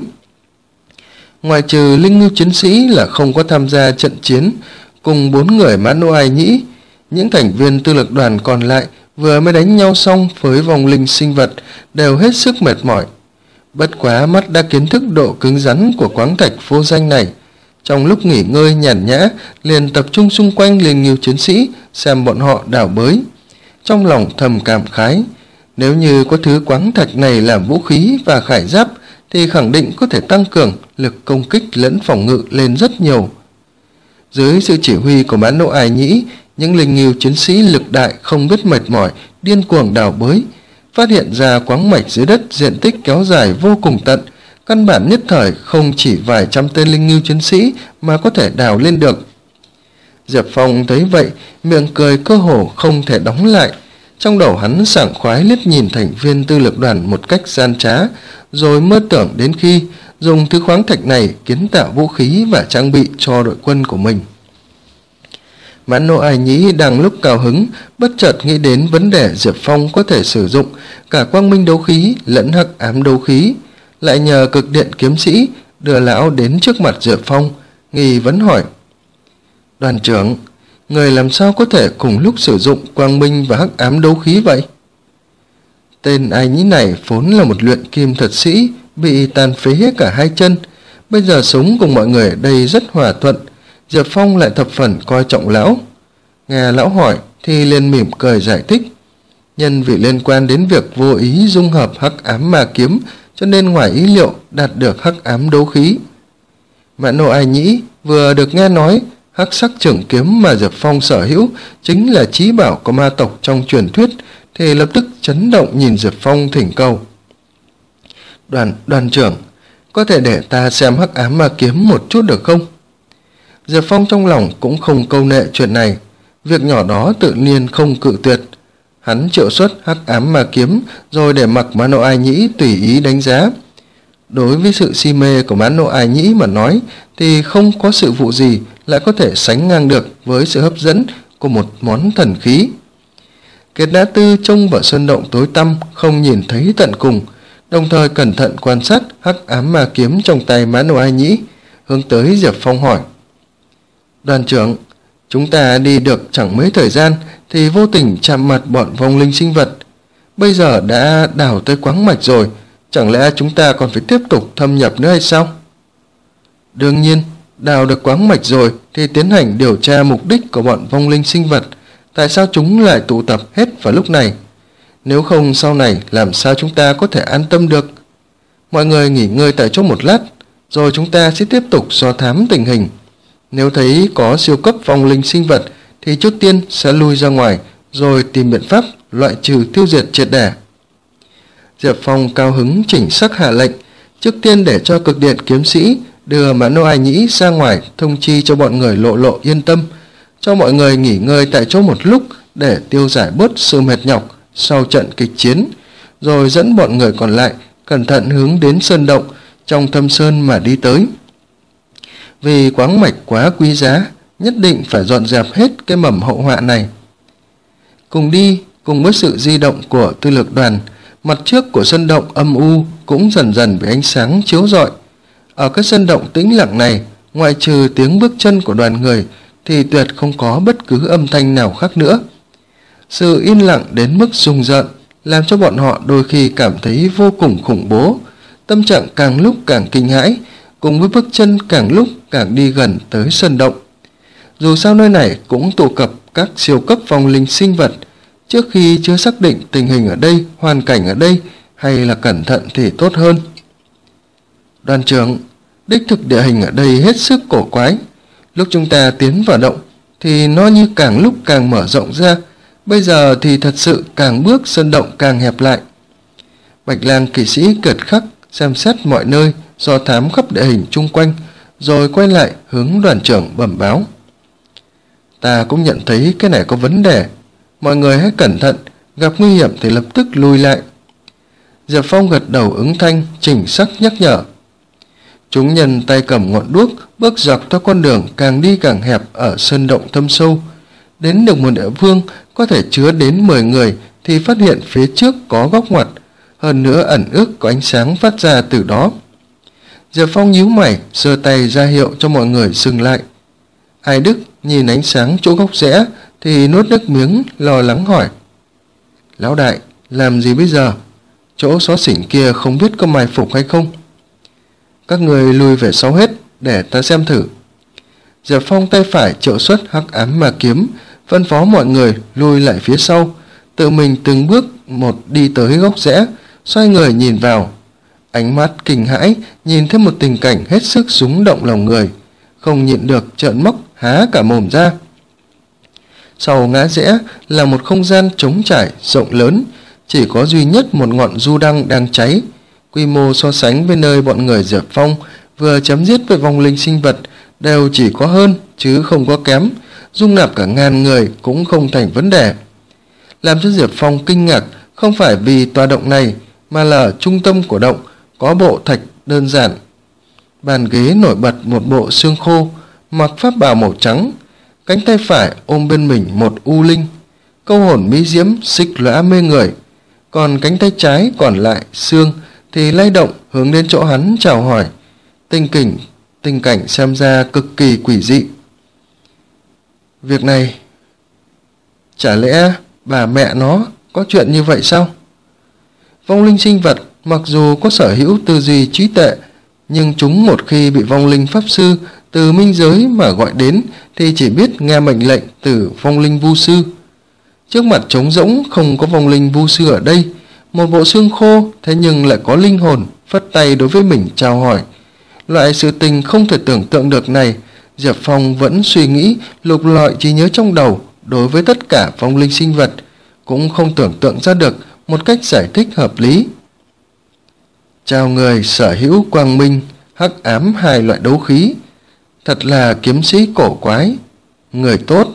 Ngoài trừ linh ngưu chiến sĩ là không có tham gia trận chiến cùng bốn người Mano Ai Nhĩ, những thành viên tư lực đoàn còn lại vừa mới đánh nhau xong với vong linh sinh vật đều hết sức mệt mỏi. Bất quá mắt đã kiến thức độ cứng rắn của quáng thạch vô danh này, trong lúc nghỉ ngơi nhàn nhã liền tập trung xung quanh linh ngưu chiến sĩ xem bọn họ đào bới. Trong lòng thầm cảm khái, nếu như có thứ quáng thạch này làm vũ khí và khải giáp thì khẳng định có thể tăng cường lực công kích lẫn phòng ngự lên rất nhiều. Dưới sự chỉ huy của Mano Ai Nhĩ, những linh ngưu chiến sĩ lực đại không biết mệt mỏi điên cuồng đào bới, phát hiện ra quáng mạch dưới đất diện tích kéo dài vô cùng tận, căn bản nhất thời không chỉ vài trăm tên linh ngưu chiến sĩ mà có thể đào lên được. Diệp Phong thấy vậy, miệng cười cơ hồ không thể đóng lại. Trong đầu hắn sảng khoái liếc nhìn thành viên tư lực đoàn một cách gian trá, rồi mơ tưởng đến khi dùng thứ khoáng thạch này kiến tạo vũ khí và trang bị cho đội quân của mình. Mano Ai Nhĩ đang lúc cao hứng, bất chợt nghĩ đến vấn đề Diệp Phong có thể sử dụng cả quang minh đấu khí lẫn hắc ám đấu khí, lại nhờ cực điện kiếm sĩ đưa lão đến trước mặt Diệp Phong, nghi vấn hỏi. Đoàn trưởng, người làm sao có thể cùng lúc sử dụng quang minh và hắc ám đấu khí vậy? Tên Ai Nhĩ này vốn là một luyện kim thuật sĩ, bị tàn phế hết cả hai chân, bây giờ sống cùng mọi người ở đây rất hòa thuận. Diệp Phong lại thập phần coi trọng lão. Nghe lão hỏi thì liền mỉm cười giải thích. Nhân vì liên quan đến việc vô ý dung hợp hắc ám ma kiếm, cho nên ngoài ý liệu đạt được hắc ám đấu khí. Mã Nô Ai Nhĩ vừa được nghe nói hắc sắc trưởng kiếm mà Diệp Phong sở hữu chính là chí bảo của ma tộc trong truyền thuyết, thì lập tức chấn động nhìn Diệp Phong thỉnh cầu. Đoàn, đoàn trưởng, có thể để ta xem hắc ám ma kiếm một chút được không? Diệp Phong trong lòng cũng không câu nệ chuyện này, việc nhỏ đó tự nhiên không cự tuyệt. Hắn triệu xuất hắc ám ma kiếm rồi để mặc Mã Nô Ai Nhĩ tùy ý đánh giá. Đối với sự si mê của Mã Nô Ai Nhĩ mà nói thì không có sự vụ gì lại có thể sánh ngang được với sự hấp dẫn của một món thần khí. Kiệt Đá Tư trông vào sơn động tối tăm không nhìn thấy tận cùng, đồng thời cẩn thận quan sát hắc ám ma kiếm trong tay Mã Nô Ai Nhĩ, hướng tới Diệp Phong hỏi. Đoàn trưởng, chúng ta đi được chẳng mấy thời gian thì vô tình chạm mặt bọn vong linh sinh vật. Bây giờ đã đào tới quáng mạch rồi, chẳng lẽ chúng ta còn phải tiếp tục thâm nhập nữa hay sao? Đương nhiên, đào được quáng mạch rồi thì tiến hành điều tra mục đích của bọn vong linh sinh vật. Tại sao chúng lại tụ tập hết vào lúc này? Nếu không sau này làm sao chúng ta có thể an tâm được? Mọi người nghỉ ngơi tại chỗ một lát, rồi chúng ta sẽ tiếp tục dò thám tình hình. Nếu thấy có siêu cấp vong linh sinh vật thì trước tiên sẽ lui ra ngoài, rồi tìm biện pháp loại trừ tiêu diệt triệt để. Diệp Phong cao hứng chỉnh sắc hạ lệnh, trước tiên để cho cực điện kiếm sĩ đưa Mã Nô Ai Nhĩ ra ngoài thông chi cho bọn người Lộ Lộ yên tâm, cho mọi người nghỉ ngơi tại chỗ một lúc để tiêu giải bớt sự mệt nhọc sau trận kịch chiến, rồi dẫn bọn người còn lại cẩn thận hướng đến sơn động trong thâm sơn mà đi tới. Vì quáng mạch quá quý giá, nhất định phải dọn dẹp hết cái mầm hậu họa này. Cùng đi, cùng với sự di động của tư lược đoàn, mặt trước của sân động âm u cũng dần dần bị ánh sáng chiếu rọi. Ở cái sân động tĩnh lặng này, ngoại trừ tiếng bước chân của đoàn người thì tuyệt không có bất cứ âm thanh nào khác nữa. Sự yên lặng đến mức rùng rợn làm cho bọn họ đôi khi cảm thấy vô cùng khủng bố, tâm trạng càng lúc càng kinh hãi, cùng với bước chân càng lúc càng đi gần tới sân động. Dù sao nơi này cũng tụ tập các siêu cấp vong linh sinh vật, trước khi chưa xác định tình hình ở đây, hoàn cảnh ở đây, hay là cẩn thận thì tốt hơn. Đoàn trưởng, đích thực địa hình ở đây hết sức cổ quái. Lúc chúng ta tiến vào động thì nó như càng lúc càng mở rộng ra, bây giờ thì thật sự càng bước sân động càng hẹp lại. Bạch Lang kỵ sĩ kiệt khắc xem xét mọi nơi, dò thám khắp địa hình chung quanh, rồi quay lại hướng đoàn trưởng bẩm báo. Ta cũng nhận thấy cái này có vấn đề, mọi người hãy cẩn thận, gặp nguy hiểm thì lập tức lùi lại. Diệp Phong gật đầu ứng thanh, chỉnh sắc nhắc nhở. Chúng nhân tay cầm ngọn đuốc bước dọc theo con đường càng đi càng hẹp ở sơn động thâm sâu. Đến được một địa phương có thể chứa đến mười người thì phát hiện phía trước có góc ngoặt, hơn nữa ẩn ước có ánh sáng phát ra từ đó. Diệp Phong nhíu mày, giơ tay ra hiệu cho mọi người dừng lại. Ai Đức nhìn ánh sáng chỗ góc rẽ thì nuốt nước miếng, lo lắng hỏi. Lão đại, làm gì bây giờ? Chỗ xó xỉnh kia không biết có mai phục hay không? Các người lùi về sau hết, để ta xem thử. Diệp Phong tay phải triệu xuất hắc ám ma kiếm, phân phó mọi người lùi lại phía sau, tự mình từng bước một đi tới góc rẽ, xoay người nhìn vào. Ánh mắt kinh hãi nhìn thấy một tình cảnh hết sức rúng động lòng người, không nhịn được trợn mắt há cả mồm ra. Sau ngã rẽ là một không gian trống trải rộng lớn, chỉ có duy nhất một ngọn du đăng đang cháy. Quy mô so sánh với nơi bọn người Diệp Phong vừa chấm giết với vong linh sinh vật đều chỉ có hơn chứ không có kém, dung nạp cả ngàn người cũng không thành vấn đề. Làm cho Diệp Phong kinh ngạc không phải vì tòa động này, mà là ở trung tâm của động có bộ thạch đơn giản. Bàn ghế nổi bật một bộ xương khô, mặc pháp bào màu trắng, cánh tay phải ôm bên mình một u linh, câu hồn mỹ diễm xích lóa mê người, còn cánh tay trái còn lại xương thì lay động hướng đến chỗ hắn chào hỏi. Tình cảnh, tình cảnh xem ra cực kỳ quỷ dị. Việc này, chả lẽ bà mẹ nó có chuyện như vậy sao? Vong linh sinh vật mặc dù có sở hữu tư duy trí tuệ, nhưng chúng một khi bị vong linh pháp sư từ minh giới mà gọi đến thì chỉ biết nghe mệnh lệnh từ vong linh vu sư. Trước mặt trống rỗng không có vong linh vu sư ở đây, một bộ xương khô thế nhưng lại có linh hồn phất tay đối với mình chào hỏi. Loại sự tình không thể tưởng tượng được này, Diệp Phong vẫn suy nghĩ lục lọi trí nhớ trong đầu đối với tất cả vong linh sinh vật, cũng không tưởng tượng ra được một cách giải thích hợp lý. Chào người sở hữu quang minh, hắc ám hai loại đấu khí, thật là kiếm sĩ cổ quái, người tốt.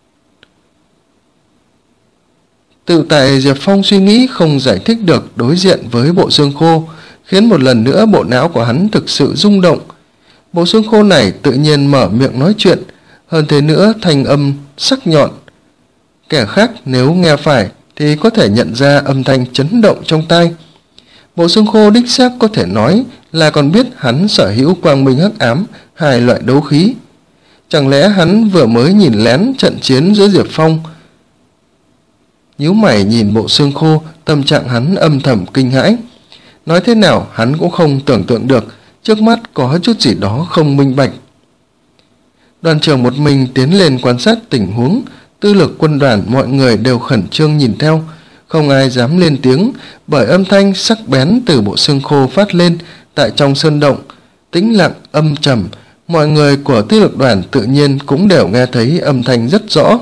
Tự tại Diệp Phong suy nghĩ không giải thích được đối diện với bộ xương khô, khiến một lần nữa bộ não của hắn thực sự rung động. Bộ xương khô này tự nhiên mở miệng nói chuyện, hơn thế nữa thanh âm sắc nhọn. Kẻ khác nếu nghe phải thì có thể nhận ra âm thanh chấn động trong tai. Bộ xương khô đích xác có thể nói là còn biết hắn sở hữu quang minh hắc ám hai loại đấu khí. Chẳng lẽ hắn vừa mới nhìn lén trận chiến giữa Diệp Phong? Nhíu mày nhìn bộ xương khô, tâm trạng hắn âm thầm kinh hãi. Nói thế nào hắn cũng không tưởng tượng được trước mắt có chút gì đó không minh bạch. Đoàn trưởng một mình tiến lên quan sát tình huống, tư lực quân đoàn mọi người đều khẩn trương nhìn theo, không ai dám lên tiếng bởi âm thanh sắc bén từ bộ xương khô phát lên tại trong sơn động, tĩnh lặng âm trầm, mọi người của tư lực đoàn tự nhiên cũng đều nghe thấy âm thanh rất rõ.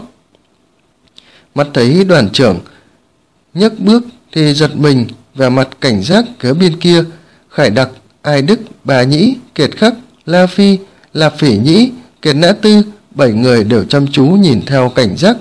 Mắt thấy đoàn trưởng nhấc bước thì giật mình, vẻ mặt cảnh giác kế bên kia, Khải Đặc, Ai Đức, Bà Nhĩ, Kiệt Khắc, La Phi, Lạp Phỉ Nhĩ, Kiệt Nã Tư, bảy người đều chăm chú nhìn theo cảnh giác.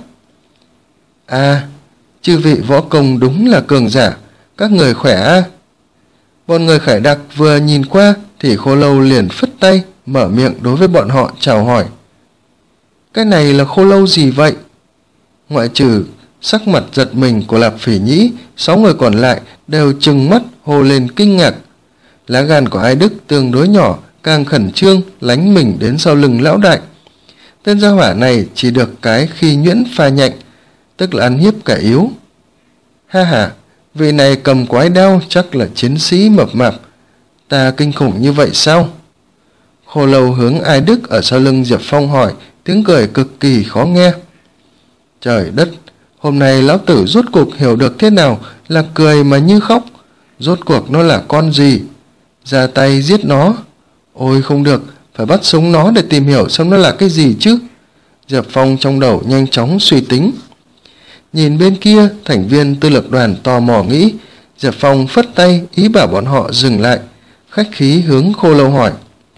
À, chư vị võ công đúng là cường giả, các người khỏe à? Bọn người Khải Đặc vừa nhìn qua thì Khô Lâu liền phất tay, mở miệng đối với bọn họ chào hỏi. Cái này là Khô Lâu gì vậy? Ngoại trừ sắc mặt giật mình của Lạp Phỉ Nhĩ, sáu người còn lại đều trừng mắt hô lên kinh ngạc. Lá gan của Ai Đức tương đối nhỏ, càng khẩn trương lánh mình đến sau lưng lão đại. Tên gia hỏa này chỉ được cái khi nhuyễn pha nhạnh, tức là ăn hiếp kẻ yếu. Ha ha, vị này cầm quái đao chắc là chiến sĩ mập mạp, ta kinh khủng như vậy sao? Khô Lâu hướng Ai Đức ở sau lưng Diệp Phong hỏi, tiếng cười cực kỳ khó nghe. Trời đất, hôm nay lão tử rốt cuộc hiểu được thế nào là cười mà như khóc. Rốt cuộc nó là con gì? Ra tay giết nó. Ôi không được, phải bắt sống nó để tìm hiểu xem nó là cái gì chứ. Diệp Phong trong đầu nhanh chóng suy tính. Nhìn bên kia, thành viên tư lực đoàn tò mò nghĩ. Diệp Phong phất tay ý bảo bọn họ dừng lại, khách khí hướng Khô Lâu hỏi.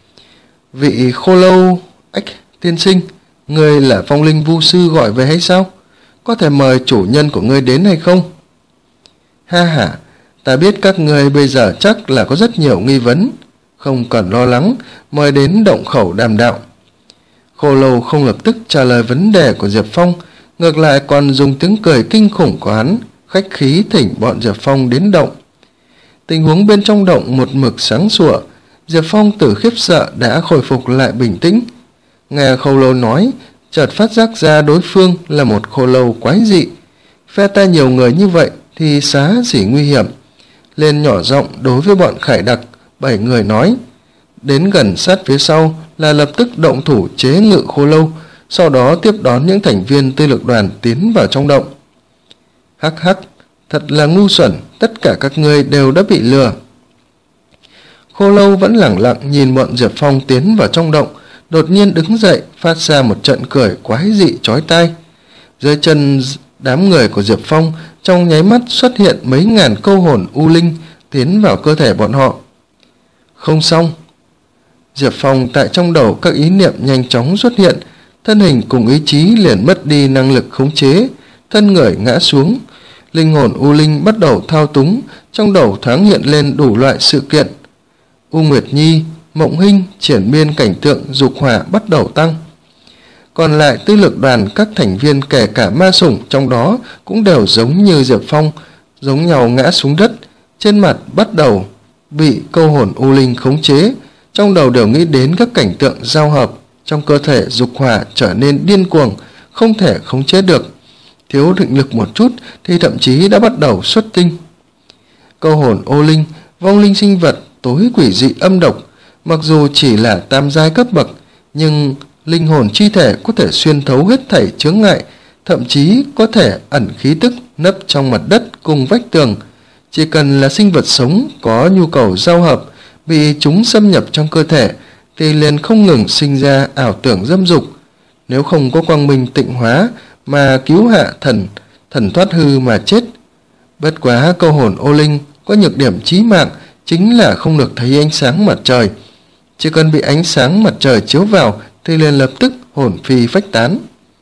Vị Khô Lâu, ách, tiên sinh, ngươi là phong linh vu sư gọi về hay sao? Có thể mời chủ nhân của ngươi đến hay không? Ha ha, ta biết các ngươi bây giờ chắc là có rất nhiều nghi vấn, không cần lo lắng, mời đến động khẩu đàm đạo. Khô Lâu không lập tức trả lời vấn đề của Diệp Phong, ngược lại còn dùng tiếng cười kinh khủng của hắn, khách khí thỉnh bọn Diệp Phong đến động. Tình huống bên trong động một mực sáng sủa, Diệp Phong từ khiếp sợ đã khôi phục lại bình tĩnh. Nghe Khô Lâu nói, chợt phát giác ra đối phương là một Khô Lâu quái dị. Phe ta nhiều người như vậy thì xá gì nguy hiểm. Lên nhỏ giọng đối với bọn Khải Đặc, bảy người nói. Đến gần sát phía sau là lập tức động thủ chế ngự Khô Lâu, sau đó tiếp đón những thành viên tư lực đoàn tiến vào trong động. Hắc hắc, thật là ngu xuẩn, tất cả các ngươi đều đã bị lừa. Khô Lâu vẫn lẳng lặng nhìn bọn Diệp Phong tiến vào trong động, đột nhiên đứng dậy phát ra một trận cười quái dị chói tai. Dưới chân đám người của Diệp Phong trong nháy mắt xuất hiện mấy ngàn câu hồn u linh tiến vào cơ thể bọn họ. Không xong. Diệp Phong tại trong đầu các ý niệm nhanh chóng xuất hiện, thân hình cùng ý chí liền mất đi năng lực khống chế, thân người ngã xuống. Linh hồn u linh bắt đầu thao túng, trong đầu thoáng hiện lên đủ loại sự kiện. U Nguyệt Nhi, Mộng Hinh triển miên cảnh tượng dục hỏa bắt đầu tăng. Còn lại tư lực đoàn các thành viên kể cả ma sủng trong đó cũng đều giống như Diệp Phong, giống nhau ngã xuống đất, trên mặt bắt đầu bị câu hồn u linh khống chế, trong đầu đều nghĩ đến các cảnh tượng giao hợp, trong cơ thể dục hỏa trở nên điên cuồng, không thể khống chế được. Thiếu định lực một chút thì thậm chí đã bắt đầu xuất tinh. câu hồn ô linh, vong linh sinh vật tối quỷ dị âm độc, mặc dù chỉ là tam giai cấp bậc, nhưng linh hồn chi thể có thể xuyên thấu hết thảy chướng ngại, thậm chí có thể ẩn khí tức nấp trong mặt đất cùng vách tường. Chỉ cần là sinh vật sống có nhu cầu giao hợp, bị chúng xâm nhập trong cơ thể thì liền không ngừng sinh ra ảo tưởng dâm dục. Nếu không có quang minh tịnh hóa mà cứu hạ thần, thần thoát hư mà chết. Bất quá câu hồn ô linh có nhược điểm chí mạng chính là không được thấy ánh sáng mặt trời. Chỉ cần bị ánh sáng mặt trời chiếu vào thì liền lập tức hồn phi phách tán.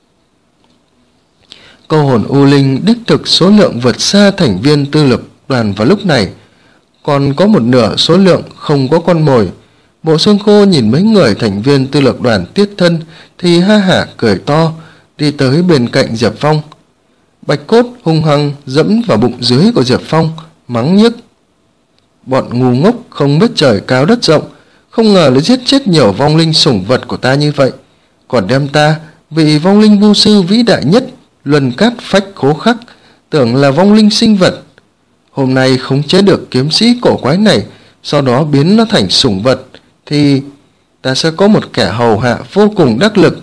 Câu hồn ô linh đích thực số lượng vượt xa thành viên tư lực đoàn vào lúc này, còn có một nửa số lượng không có con mồi. Bộ Xương Khô nhìn mấy người thành viên tư lực đoàn tiết thân thì ha hả cười to, đi tới bên cạnh Diệp Phong. Bạch Cốt hung hăng dẫm vào bụng dưới của Diệp Phong, mắng nhức: bọn ngu ngốc không biết trời cao đất rộng, không ngờ lại giết chết nhiều vong linh sủng vật của ta như vậy, còn đem ta, vị vong linh vu sư vĩ đại nhất, luân cát phách khố khắc, tưởng là vong linh sinh vật. Hôm nay khống chế được kiếm sĩ cổ quái này, sau đó biến nó thành sủng vật, thì ta sẽ có một kẻ hầu hạ vô cùng đắc lực.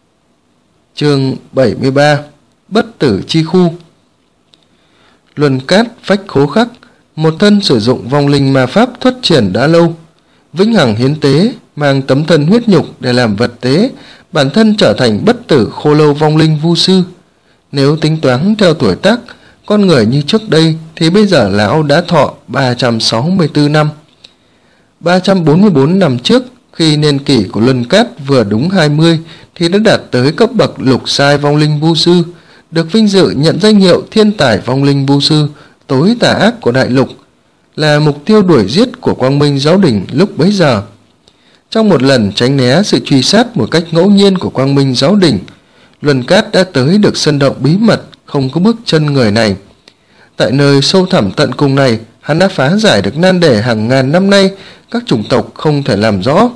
Chương bảy mươi ba. Bất tử chi khu. Luân cát phách khố khắc, một thân sử dụng vong linh ma pháp thuất triển đã lâu, vĩnh hằng hiến tế, mang tấm thân huyết nhục để làm vật tế, bản thân trở thành bất tử khô lâu vong linh vu sư. Nếu tính toán theo tuổi tác, con người như trước đây thì bây giờ lão đã thọ ba trăm sáu mươi tư năm. ba trăm bốn mươi bốn năm trước, khi niên kỷ của Luân Cát vừa đúng hai mươi thì đã đạt tới cấp bậc lục sai vong linh vu sư, được vinh dự nhận danh hiệu thiên tài vong linh vu sư tối tà ác của đại lục, là mục tiêu đuổi giết của Quang Minh giáo đình lúc bấy giờ. Trong một lần tránh né sự truy sát một cách ngẫu nhiên của Quang Minh giáo đình, Luân Cát đã tới được sân động bí mật không có bước chân người này. Tại nơi sâu thẳm tận cùng này, hắn đã phá giải được nan đề hàng ngàn năm nay các chủng tộc không thể làm rõ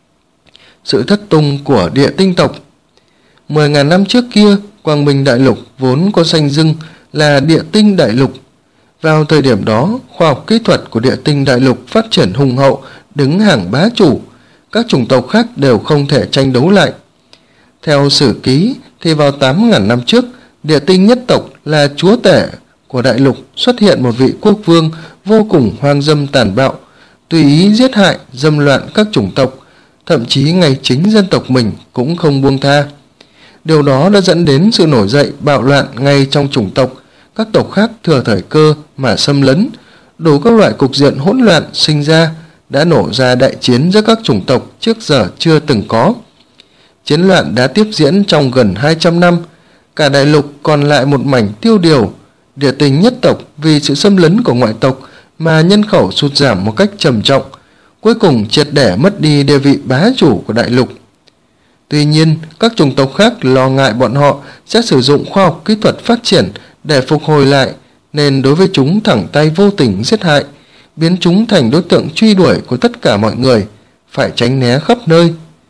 sự thất tung của địa tinh tộc. Mười ngàn năm trước kia, Quang Minh đại lục vốn có danh xưng là địa tinh đại lục. Vào thời điểm đó, khoa học kỹ thuật của địa tinh đại lục phát triển hùng hậu, đứng hàng bá chủ, các chủng tộc khác đều không thể tranh đấu lại. Theo sử ký thì vào tám ngàn năm trước, địa tinh nhất tộc là chúa tể của đại lục xuất hiện một vị quốc vương vô cùng hoang dâm tàn bạo, tùy ý giết hại, dâm loạn các chủng tộc, thậm chí ngay chính dân tộc mình cũng không buông tha. Điều đó đã dẫn đến sự nổi dậy bạo loạn ngay trong chủng tộc, các tộc khác thừa thời cơ mà xâm lấn, đủ các loại cục diện hỗn loạn sinh ra, đã nổ ra đại chiến giữa các chủng tộc trước giờ chưa từng có. Chiến loạn đã tiếp diễn trong gần hai trăm năm, cả đại lục còn lại một mảnh tiêu điều. Địa tinh nhất tộc vì sự xâm lấn của ngoại tộc mà nhân khẩu sụt giảm một cách trầm trọng, cuối cùng triệt để mất đi địa vị bá chủ của đại lục. Tuy nhiên, các chủng tộc khác lo ngại bọn họ sẽ sử dụng khoa học kỹ thuật phát triển để phục hồi lại, nên đối với chúng thẳng tay vô tình giết hại, biến chúng thành đối tượng truy đuổi của tất cả mọi người, phải tránh né khắp nơi.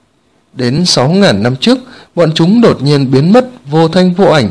Đến sáu ngàn năm trước, bọn chúng đột nhiên biến mất vô thanh vô ảnh.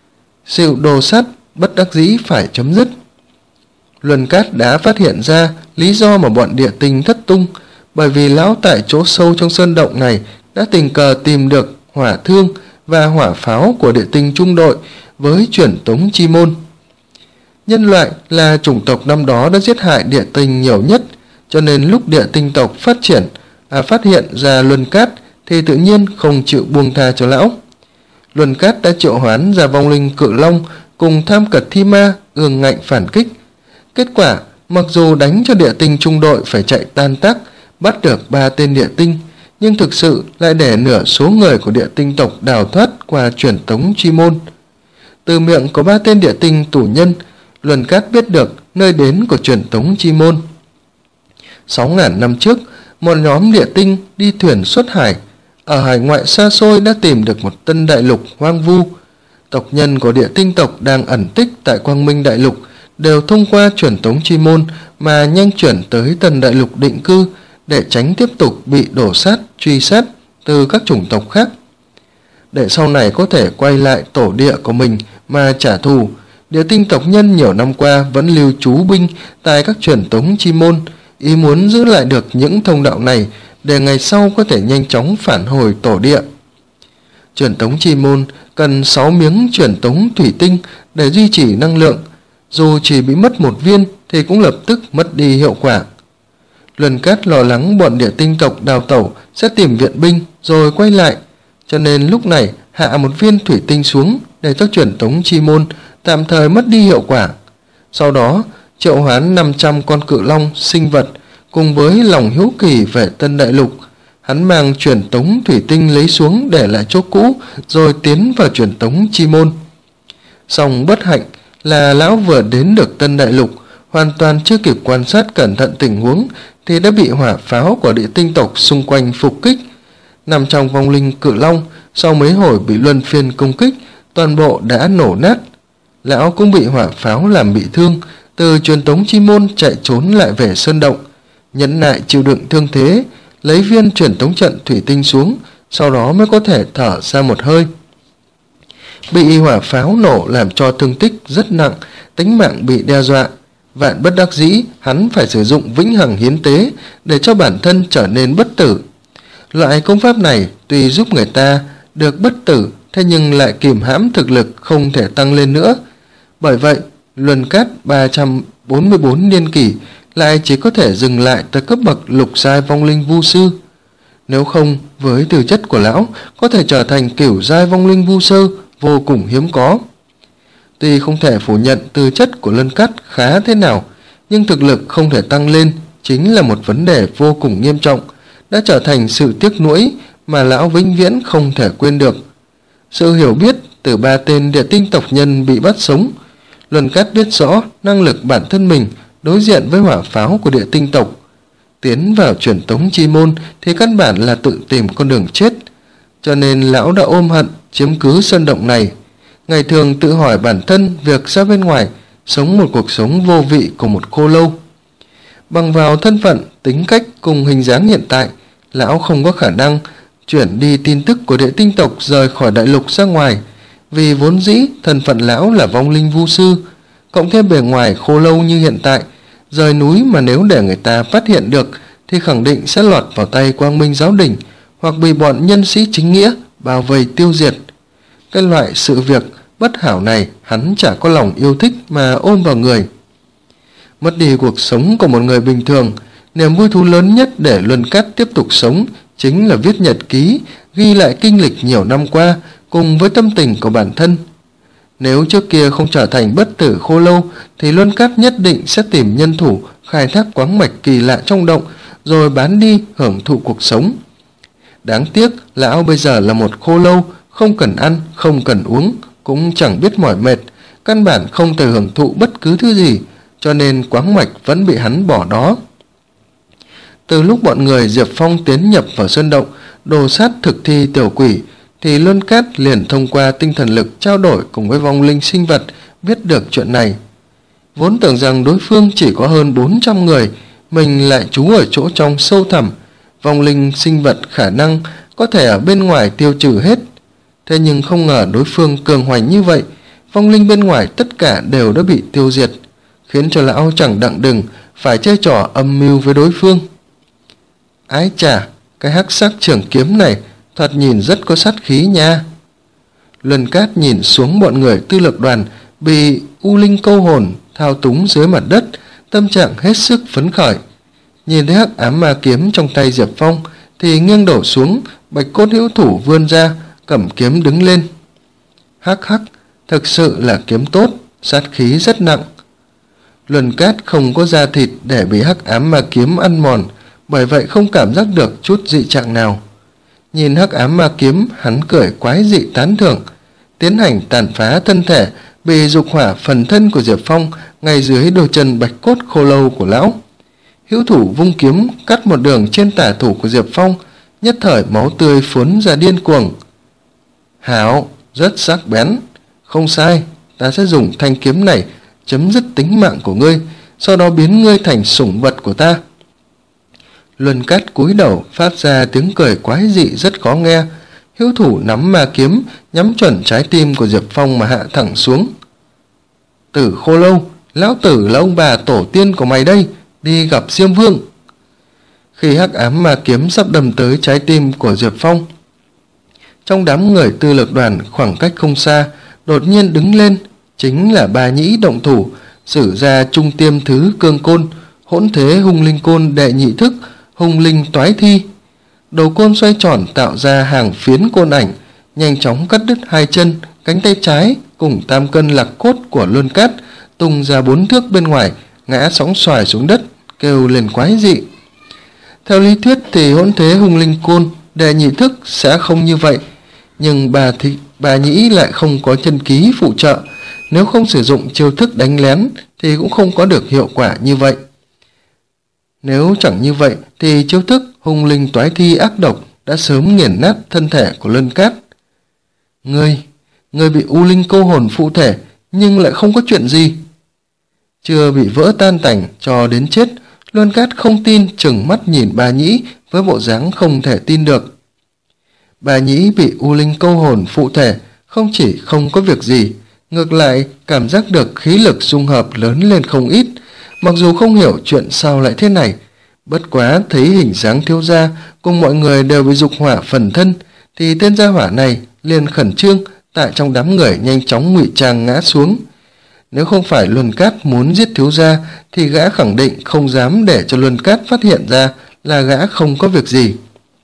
Sự đồ sát bất đắc dĩ phải chấm dứt. Luân Cát đã phát hiện ra lý do mà bọn địa tinh thất tung, bởi vì lão tại chỗ sâu trong sơn động này đã tình cờ tìm được hỏa thương và hỏa pháo của địa tinh trung đội với truyền tống chi môn. Nhân loại là chủng tộc năm đó đã giết hại địa tinh nhiều nhất, cho nên lúc địa tinh tộc phát triển, à phát hiện ra Luân Cát thì tự nhiên không chịu buông tha cho lão. Luân Cát đã triệu hoán ra vong linh cự long cùng tham cật thi ma ương ngạnh phản kích. Kết quả, mặc dù đánh cho địa tinh trung đội phải chạy tan tác, bắt được ba tên địa tinh, nhưng thực sự lại để nửa số người của địa tinh tộc đào thoát qua truyền tống chi môn. Từ miệng của ba tên địa tinh tù nhân, Luân Cát biết được nơi đến của truyền tống chi môn. Sáu ngàn năm trước, một nhóm địa tinh đi thuyền xuất hải, ở hải ngoại xa xôi đã tìm được một tân đại lục hoang vu. Tộc nhân của địa tinh tộc đang ẩn tích tại Quang Minh đại lục đều thông qua truyền tống chi môn mà nhanh chuyển tới tân đại lục định cư, để tránh tiếp tục bị đổ sát, truy sát từ các chủng tộc khác. Để sau này có thể quay lại tổ địa của mình mà trả thù, Địa tinh tộc nhân nhiều năm qua vẫn lưu trú binh tại các truyền tống chi môn, ý muốn giữ lại được những thông đạo này để ngày sau có thể nhanh chóng phản hồi tổ địa. Truyền tống chi môn cần sáu miếng truyền tống thủy tinh để duy trì năng lượng, dù chỉ bị mất một viên thì cũng lập tức mất đi hiệu quả. Luân Cát lo lắng bọn địa tinh tộc đào tẩu sẽ tìm viện binh rồi quay lại, cho nên lúc này hạ một viên thủy tinh xuống để cho truyền tống chi môn tạm thời mất đi hiệu quả. Sau đó triệu hoán năm trăm con cự long sinh vật cùng với lòng hiếu kỳ về Tân Đại Lục. Hắn mang truyền tống thủy tinh lấy xuống để lại chỗ cũ rồi tiến vào truyền tống chi môn. Song bất hạnh là lão vừa đến được Tân Đại Lục, hoàn toàn chưa kịp quan sát cẩn thận tình huống thì đã bị hỏa pháo của địa tinh tộc xung quanh phục kích. Nằm trong vong linh cự long, sau mấy hồi bị luân phiên công kích, toàn bộ đã nổ nát. Lão cũng bị hỏa pháo làm bị thương, từ truyền tống chi môn chạy trốn lại về sơn động, nhẫn nại chịu đựng thương thế, lấy viên truyền tống trận thủy tinh xuống, sau đó mới có thể thở ra một hơi. Bị hỏa pháo nổ làm cho thương tích rất nặng, tính mạng bị đe dọa. Vạn bất đắc dĩ, hắn phải sử dụng vĩnh hằng hiến tế để cho bản thân trở nên bất tử. Loại công pháp này tuy giúp người ta được bất tử, thế nhưng lại kìm hãm thực lực không thể tăng lên nữa. Bởi vậy, Luân Cát ba trăm bốn mươi bốn niên kỷ lại chỉ có thể dừng lại tới cấp bậc lục giai vong linh vu sư. Nếu không, với tư chất của lão, có thể trở thành cửu giai vong linh vu sư vô cùng hiếm có. Tuy không thể phủ nhận tư chất của Luân Cát khá thế nào, nhưng thực lực không thể tăng lên chính là một vấn đề vô cùng nghiêm trọng, đã trở thành sự tiếc nuối mà lão vĩnh viễn không thể quên được. Sự hiểu biết từ ba tên địa tinh tộc nhân bị bắt sống, Luân Cát biết rõ năng lực bản thân mình đối diện với hỏa pháo của địa tinh tộc. Tiến vào truyền tống chi môn thì căn bản là tự tìm con đường chết, cho nên lão đã ôm hận chiếm cứ sơn động này. Ngày thường tự hỏi bản thân việc ra bên ngoài sống một cuộc sống vô vị của một khô lâu. Bằng vào thân phận, tính cách cùng hình dáng hiện tại, lão không có khả năng chuyển đi tin tức của địa tinh tộc rời khỏi đại lục ra ngoài, vì vốn dĩ thân phận lão là vong linh vu sư, cộng thêm bề ngoài khô lâu như hiện tại, rời núi mà nếu để người ta phát hiện được thì khẳng định sẽ lọt vào tay Quang Minh giáo đình hoặc bị bọn nhân sĩ chính nghĩa bao vây tiêu diệt. Cái loại sự việc bất hảo này hắn chả có lòng yêu thích mà ôm vào người. Mất đi cuộc sống của một người bình thường, niềm vui thú lớn nhất để Luân Cát tiếp tục sống chính là viết nhật ký, ghi lại kinh lịch nhiều năm qua cùng với tâm tình của bản thân. Nếu trước kia không trở thành bất tử khô lâu thì Luân Cát nhất định sẽ tìm nhân thủ khai thác quáng mạch kỳ lạ trong động rồi bán đi hưởng thụ cuộc sống. Đáng tiếc lão bây giờ là một khô lâu, không cần ăn, không cần uống, cũng chẳng biết mỏi mệt, căn bản không thể hưởng thụ bất cứ thứ gì, cho nên quáng mạch vẫn bị hắn bỏ đó. Từ lúc bọn người Diệp Phong tiến nhập vào sơn động đồ sát thực thi tiểu quỷ thì Luân Cát liền thông qua tinh thần lực trao đổi cùng với vong linh sinh vật biết được chuyện này. Vốn tưởng rằng đối phương chỉ có hơn bốn trăm người, mình lại trú ở chỗ trong sâu thẳm, vong linh sinh vật khả năng có thể ở bên ngoài tiêu trừ hết. Thế nhưng không ngờ đối phương cường hoành như vậy, vong linh bên ngoài tất cả đều đã bị tiêu diệt, khiến cho lão chẳng đặng đừng phải chơi trò âm mưu với đối phương. Ái chà, cái hắc sắc trường kiếm này thoạt nhìn rất có sát khí nha. Luân Cát nhìn xuống bọn người tư lược đoàn bị u linh câu hồn thao túng dưới mặt đất, tâm trạng hết sức phấn khởi. Nhìn thấy hắc ám ma kiếm trong tay Diệp Phong thì nghiêng đổ xuống, bạch cốt hữu thủ vươn ra, cầm kiếm đứng lên. Hắc hắc, thực sự là kiếm tốt, sát khí rất nặng. Luân Cát không có da thịt để bị hắc ám ma kiếm ăn mòn, bởi vậy không cảm giác được chút dị trạng nào. Nhìn hắc ám ma kiếm, hắn cười quái dị tán thưởng, tiến hành tàn phá thân thể bị dục hỏa phần thân của Diệp Phong ngay dưới đôi chân bạch cốt khô lâu của lão. Hữu thủ vung kiếm cắt một đường trên tả thủ của Diệp Phong, nhất thời máu tươi phún ra điên cuồng. Hảo, rất sắc bén, không sai, ta sẽ dùng thanh kiếm này chấm dứt tính mạng của ngươi, sau đó biến ngươi thành sủng vật của ta. Luân Cát cúi đầu phát ra tiếng cười quái dị rất khó nghe. Hữu thủ nắm ma kiếm nhắm chuẩn trái tim của Diệp Phong mà hạ thẳng xuống. Tử Khô Lâu, lão tử là ông bà tổ tiên của mày đây, đi gặp Diêm Vương. Khi hắc ám ma kiếm sắp đâm tới trái tim của Diệp Phong, trong đám người tư lược đoàn khoảng cách không xa, đột nhiên đứng lên, chính là Bà Nhĩ động thủ, sử ra trung tiêm thứ cương côn, hỗn thế hung linh côn đệ nhị thức, hung linh toái thi. Đầu côn xoay tròn tạo ra hàng phiến côn ảnh, nhanh chóng cắt đứt hai chân, cánh tay trái cùng tam cân lạc cốt của Luân Cát, tung ra bốn thước bên ngoài, ngã sóng xoài xuống đất, kêu lên quái dị. Theo lý thuyết thì hỗn thế hung linh côn đệ nhị thức sẽ không như vậy, nhưng bà thị bà Nhĩ lại không có chân ký phụ trợ, nếu không sử dụng chiêu thức đánh lén thì cũng không có được hiệu quả như vậy. Nếu chẳng như vậy thì chiêu thức hung linh toái thi ác độc đã sớm nghiền nát thân thể của Luân Cát. Ngươi, ngươi bị u linh câu hồn phụ thể nhưng lại không có chuyện gì. Chưa bị vỡ tan tành cho đến chết, Luân Cát không tin, trừng mắt nhìn Bà Nhĩ với bộ dáng không thể tin được. Bà Nhĩ bị u linh câu hồn phụ thể không chỉ không có việc gì, ngược lại cảm giác được khí lực dung hợp lớn lên không ít, mặc dù không hiểu chuyện sao lại thế này. Bất quá thấy hình dáng thiếu gia cùng mọi người đều bị dục hỏa phần thân, thì tên gia hỏa này liền khẩn trương tại trong đám người nhanh chóng ngụy trang ngã xuống. Nếu không phải Luân Cát muốn giết thiếu gia thì gã khẳng định không dám để cho Luân Cát phát hiện ra là gã không có việc gì.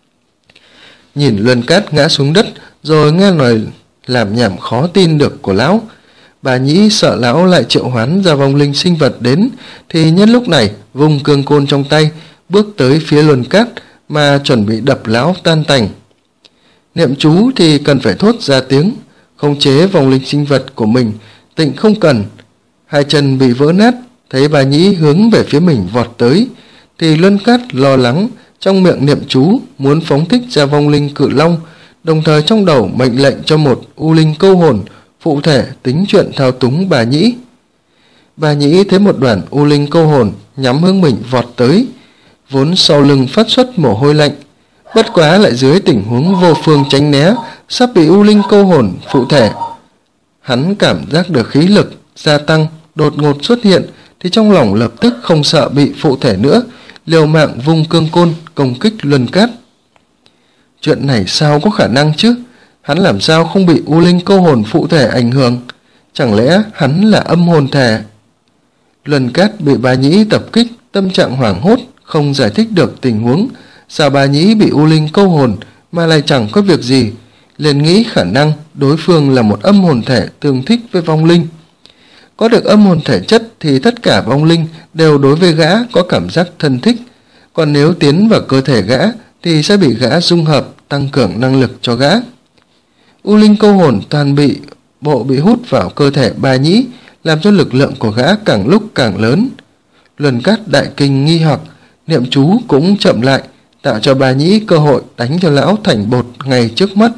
Nhìn Luân Cát ngã xuống đất rồi nghe lời làm nhảm khó tin được của lão, Bà Nhĩ sợ lão lại triệu hoán ra vong linh sinh vật đến, thì nhân lúc này vùng cương côn trong tay bước tới phía Luân Cát mà chuẩn bị đập lão tan tành. Niệm chú thì cần phải thốt ra tiếng, khống chế vong linh sinh vật của mình tịnh không cần. Hai chân bị vỡ nát, thấy Bà Nhĩ hướng về phía mình vọt tới, thì Luân Cát lo lắng, trong miệng niệm chú muốn phóng thích ra vong linh cự long, đồng thời trong đầu mệnh lệnh cho một u linh câu hồn phụ thể tính chuyện thao túng Bà Nhĩ. Bà Nhĩ thấy một đoàn u linh câu hồn nhắm hướng mình vọt tới, vốn sau lưng phát xuất mồ hôi lạnh, bất quá lại dưới tình huống vô phương tránh né, sắp bị u linh câu hồn phụ thể. Hắn cảm giác được khí lực gia tăng đột ngột xuất hiện, thì trong lòng lập tức không sợ bị phụ thể nữa, liều mạng vung cương côn công kích Luân Cát. Chuyện này sao có khả năng chứ? Hắn làm sao không bị u linh câu hồn phụ thể ảnh hưởng? Chẳng lẽ hắn là âm hồn thể? Luân Cát bị Bà Nhĩ tập kích, tâm trạng hoảng hốt, không giải thích được tình huống. Sao Bà Nhĩ bị u linh câu hồn mà lại chẳng có việc gì? Liền nghĩ khả năng đối phương là một âm hồn thể tương thích với vong linh. Có được âm hồn thể chất thì tất cả vong linh đều đối với gã có cảm giác thân thích, còn nếu tiến vào cơ thể gã thì sẽ bị gã dung hợp, tăng cường năng lực cho gã. U linh câu hồn toàn bị bộ bị hút vào cơ thể Bà Nhĩ, làm cho lực lượng của gã càng lúc càng lớn. Luân Cát đại kinh nghi hoặc, niệm chú cũng chậm lại, tạo cho Bà Nhĩ cơ hội đánh cho lão thành bột ngay trước mắt.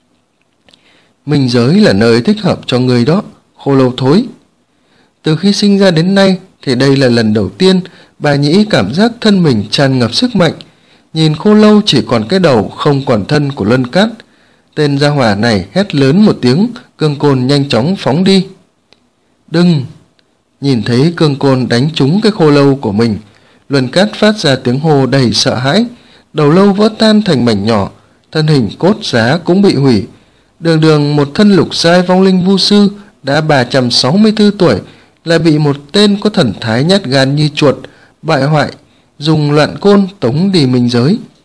Minh giới là nơi thích hợp cho người đó, Khô Lâu thối. Từ khi sinh ra đến nay thì đây là lần đầu tiên Bà Nhĩ cảm giác thân mình tràn ngập sức mạnh. Nhìn Khô Lâu chỉ còn cái đầu không còn thân của Luân Cát, tên gia hỏa này hét lớn một tiếng, cương côn nhanh chóng phóng đi. Đừng! Nhìn thấy cương côn đánh trúng cái Khô Lâu của mình, Luân Cát phát ra tiếng hô đầy sợ hãi, đầu lâu vỡ tan thành mảnh nhỏ, thân hình cốt giá cũng bị hủy. Đường đường một thân lục giai vong linh vu sư đã ba trăm sáu mươi tư tuổi, lại bị một tên có thần thái nhát gan như chuột bại hoại, dùng loạn côn tống đi minh giới.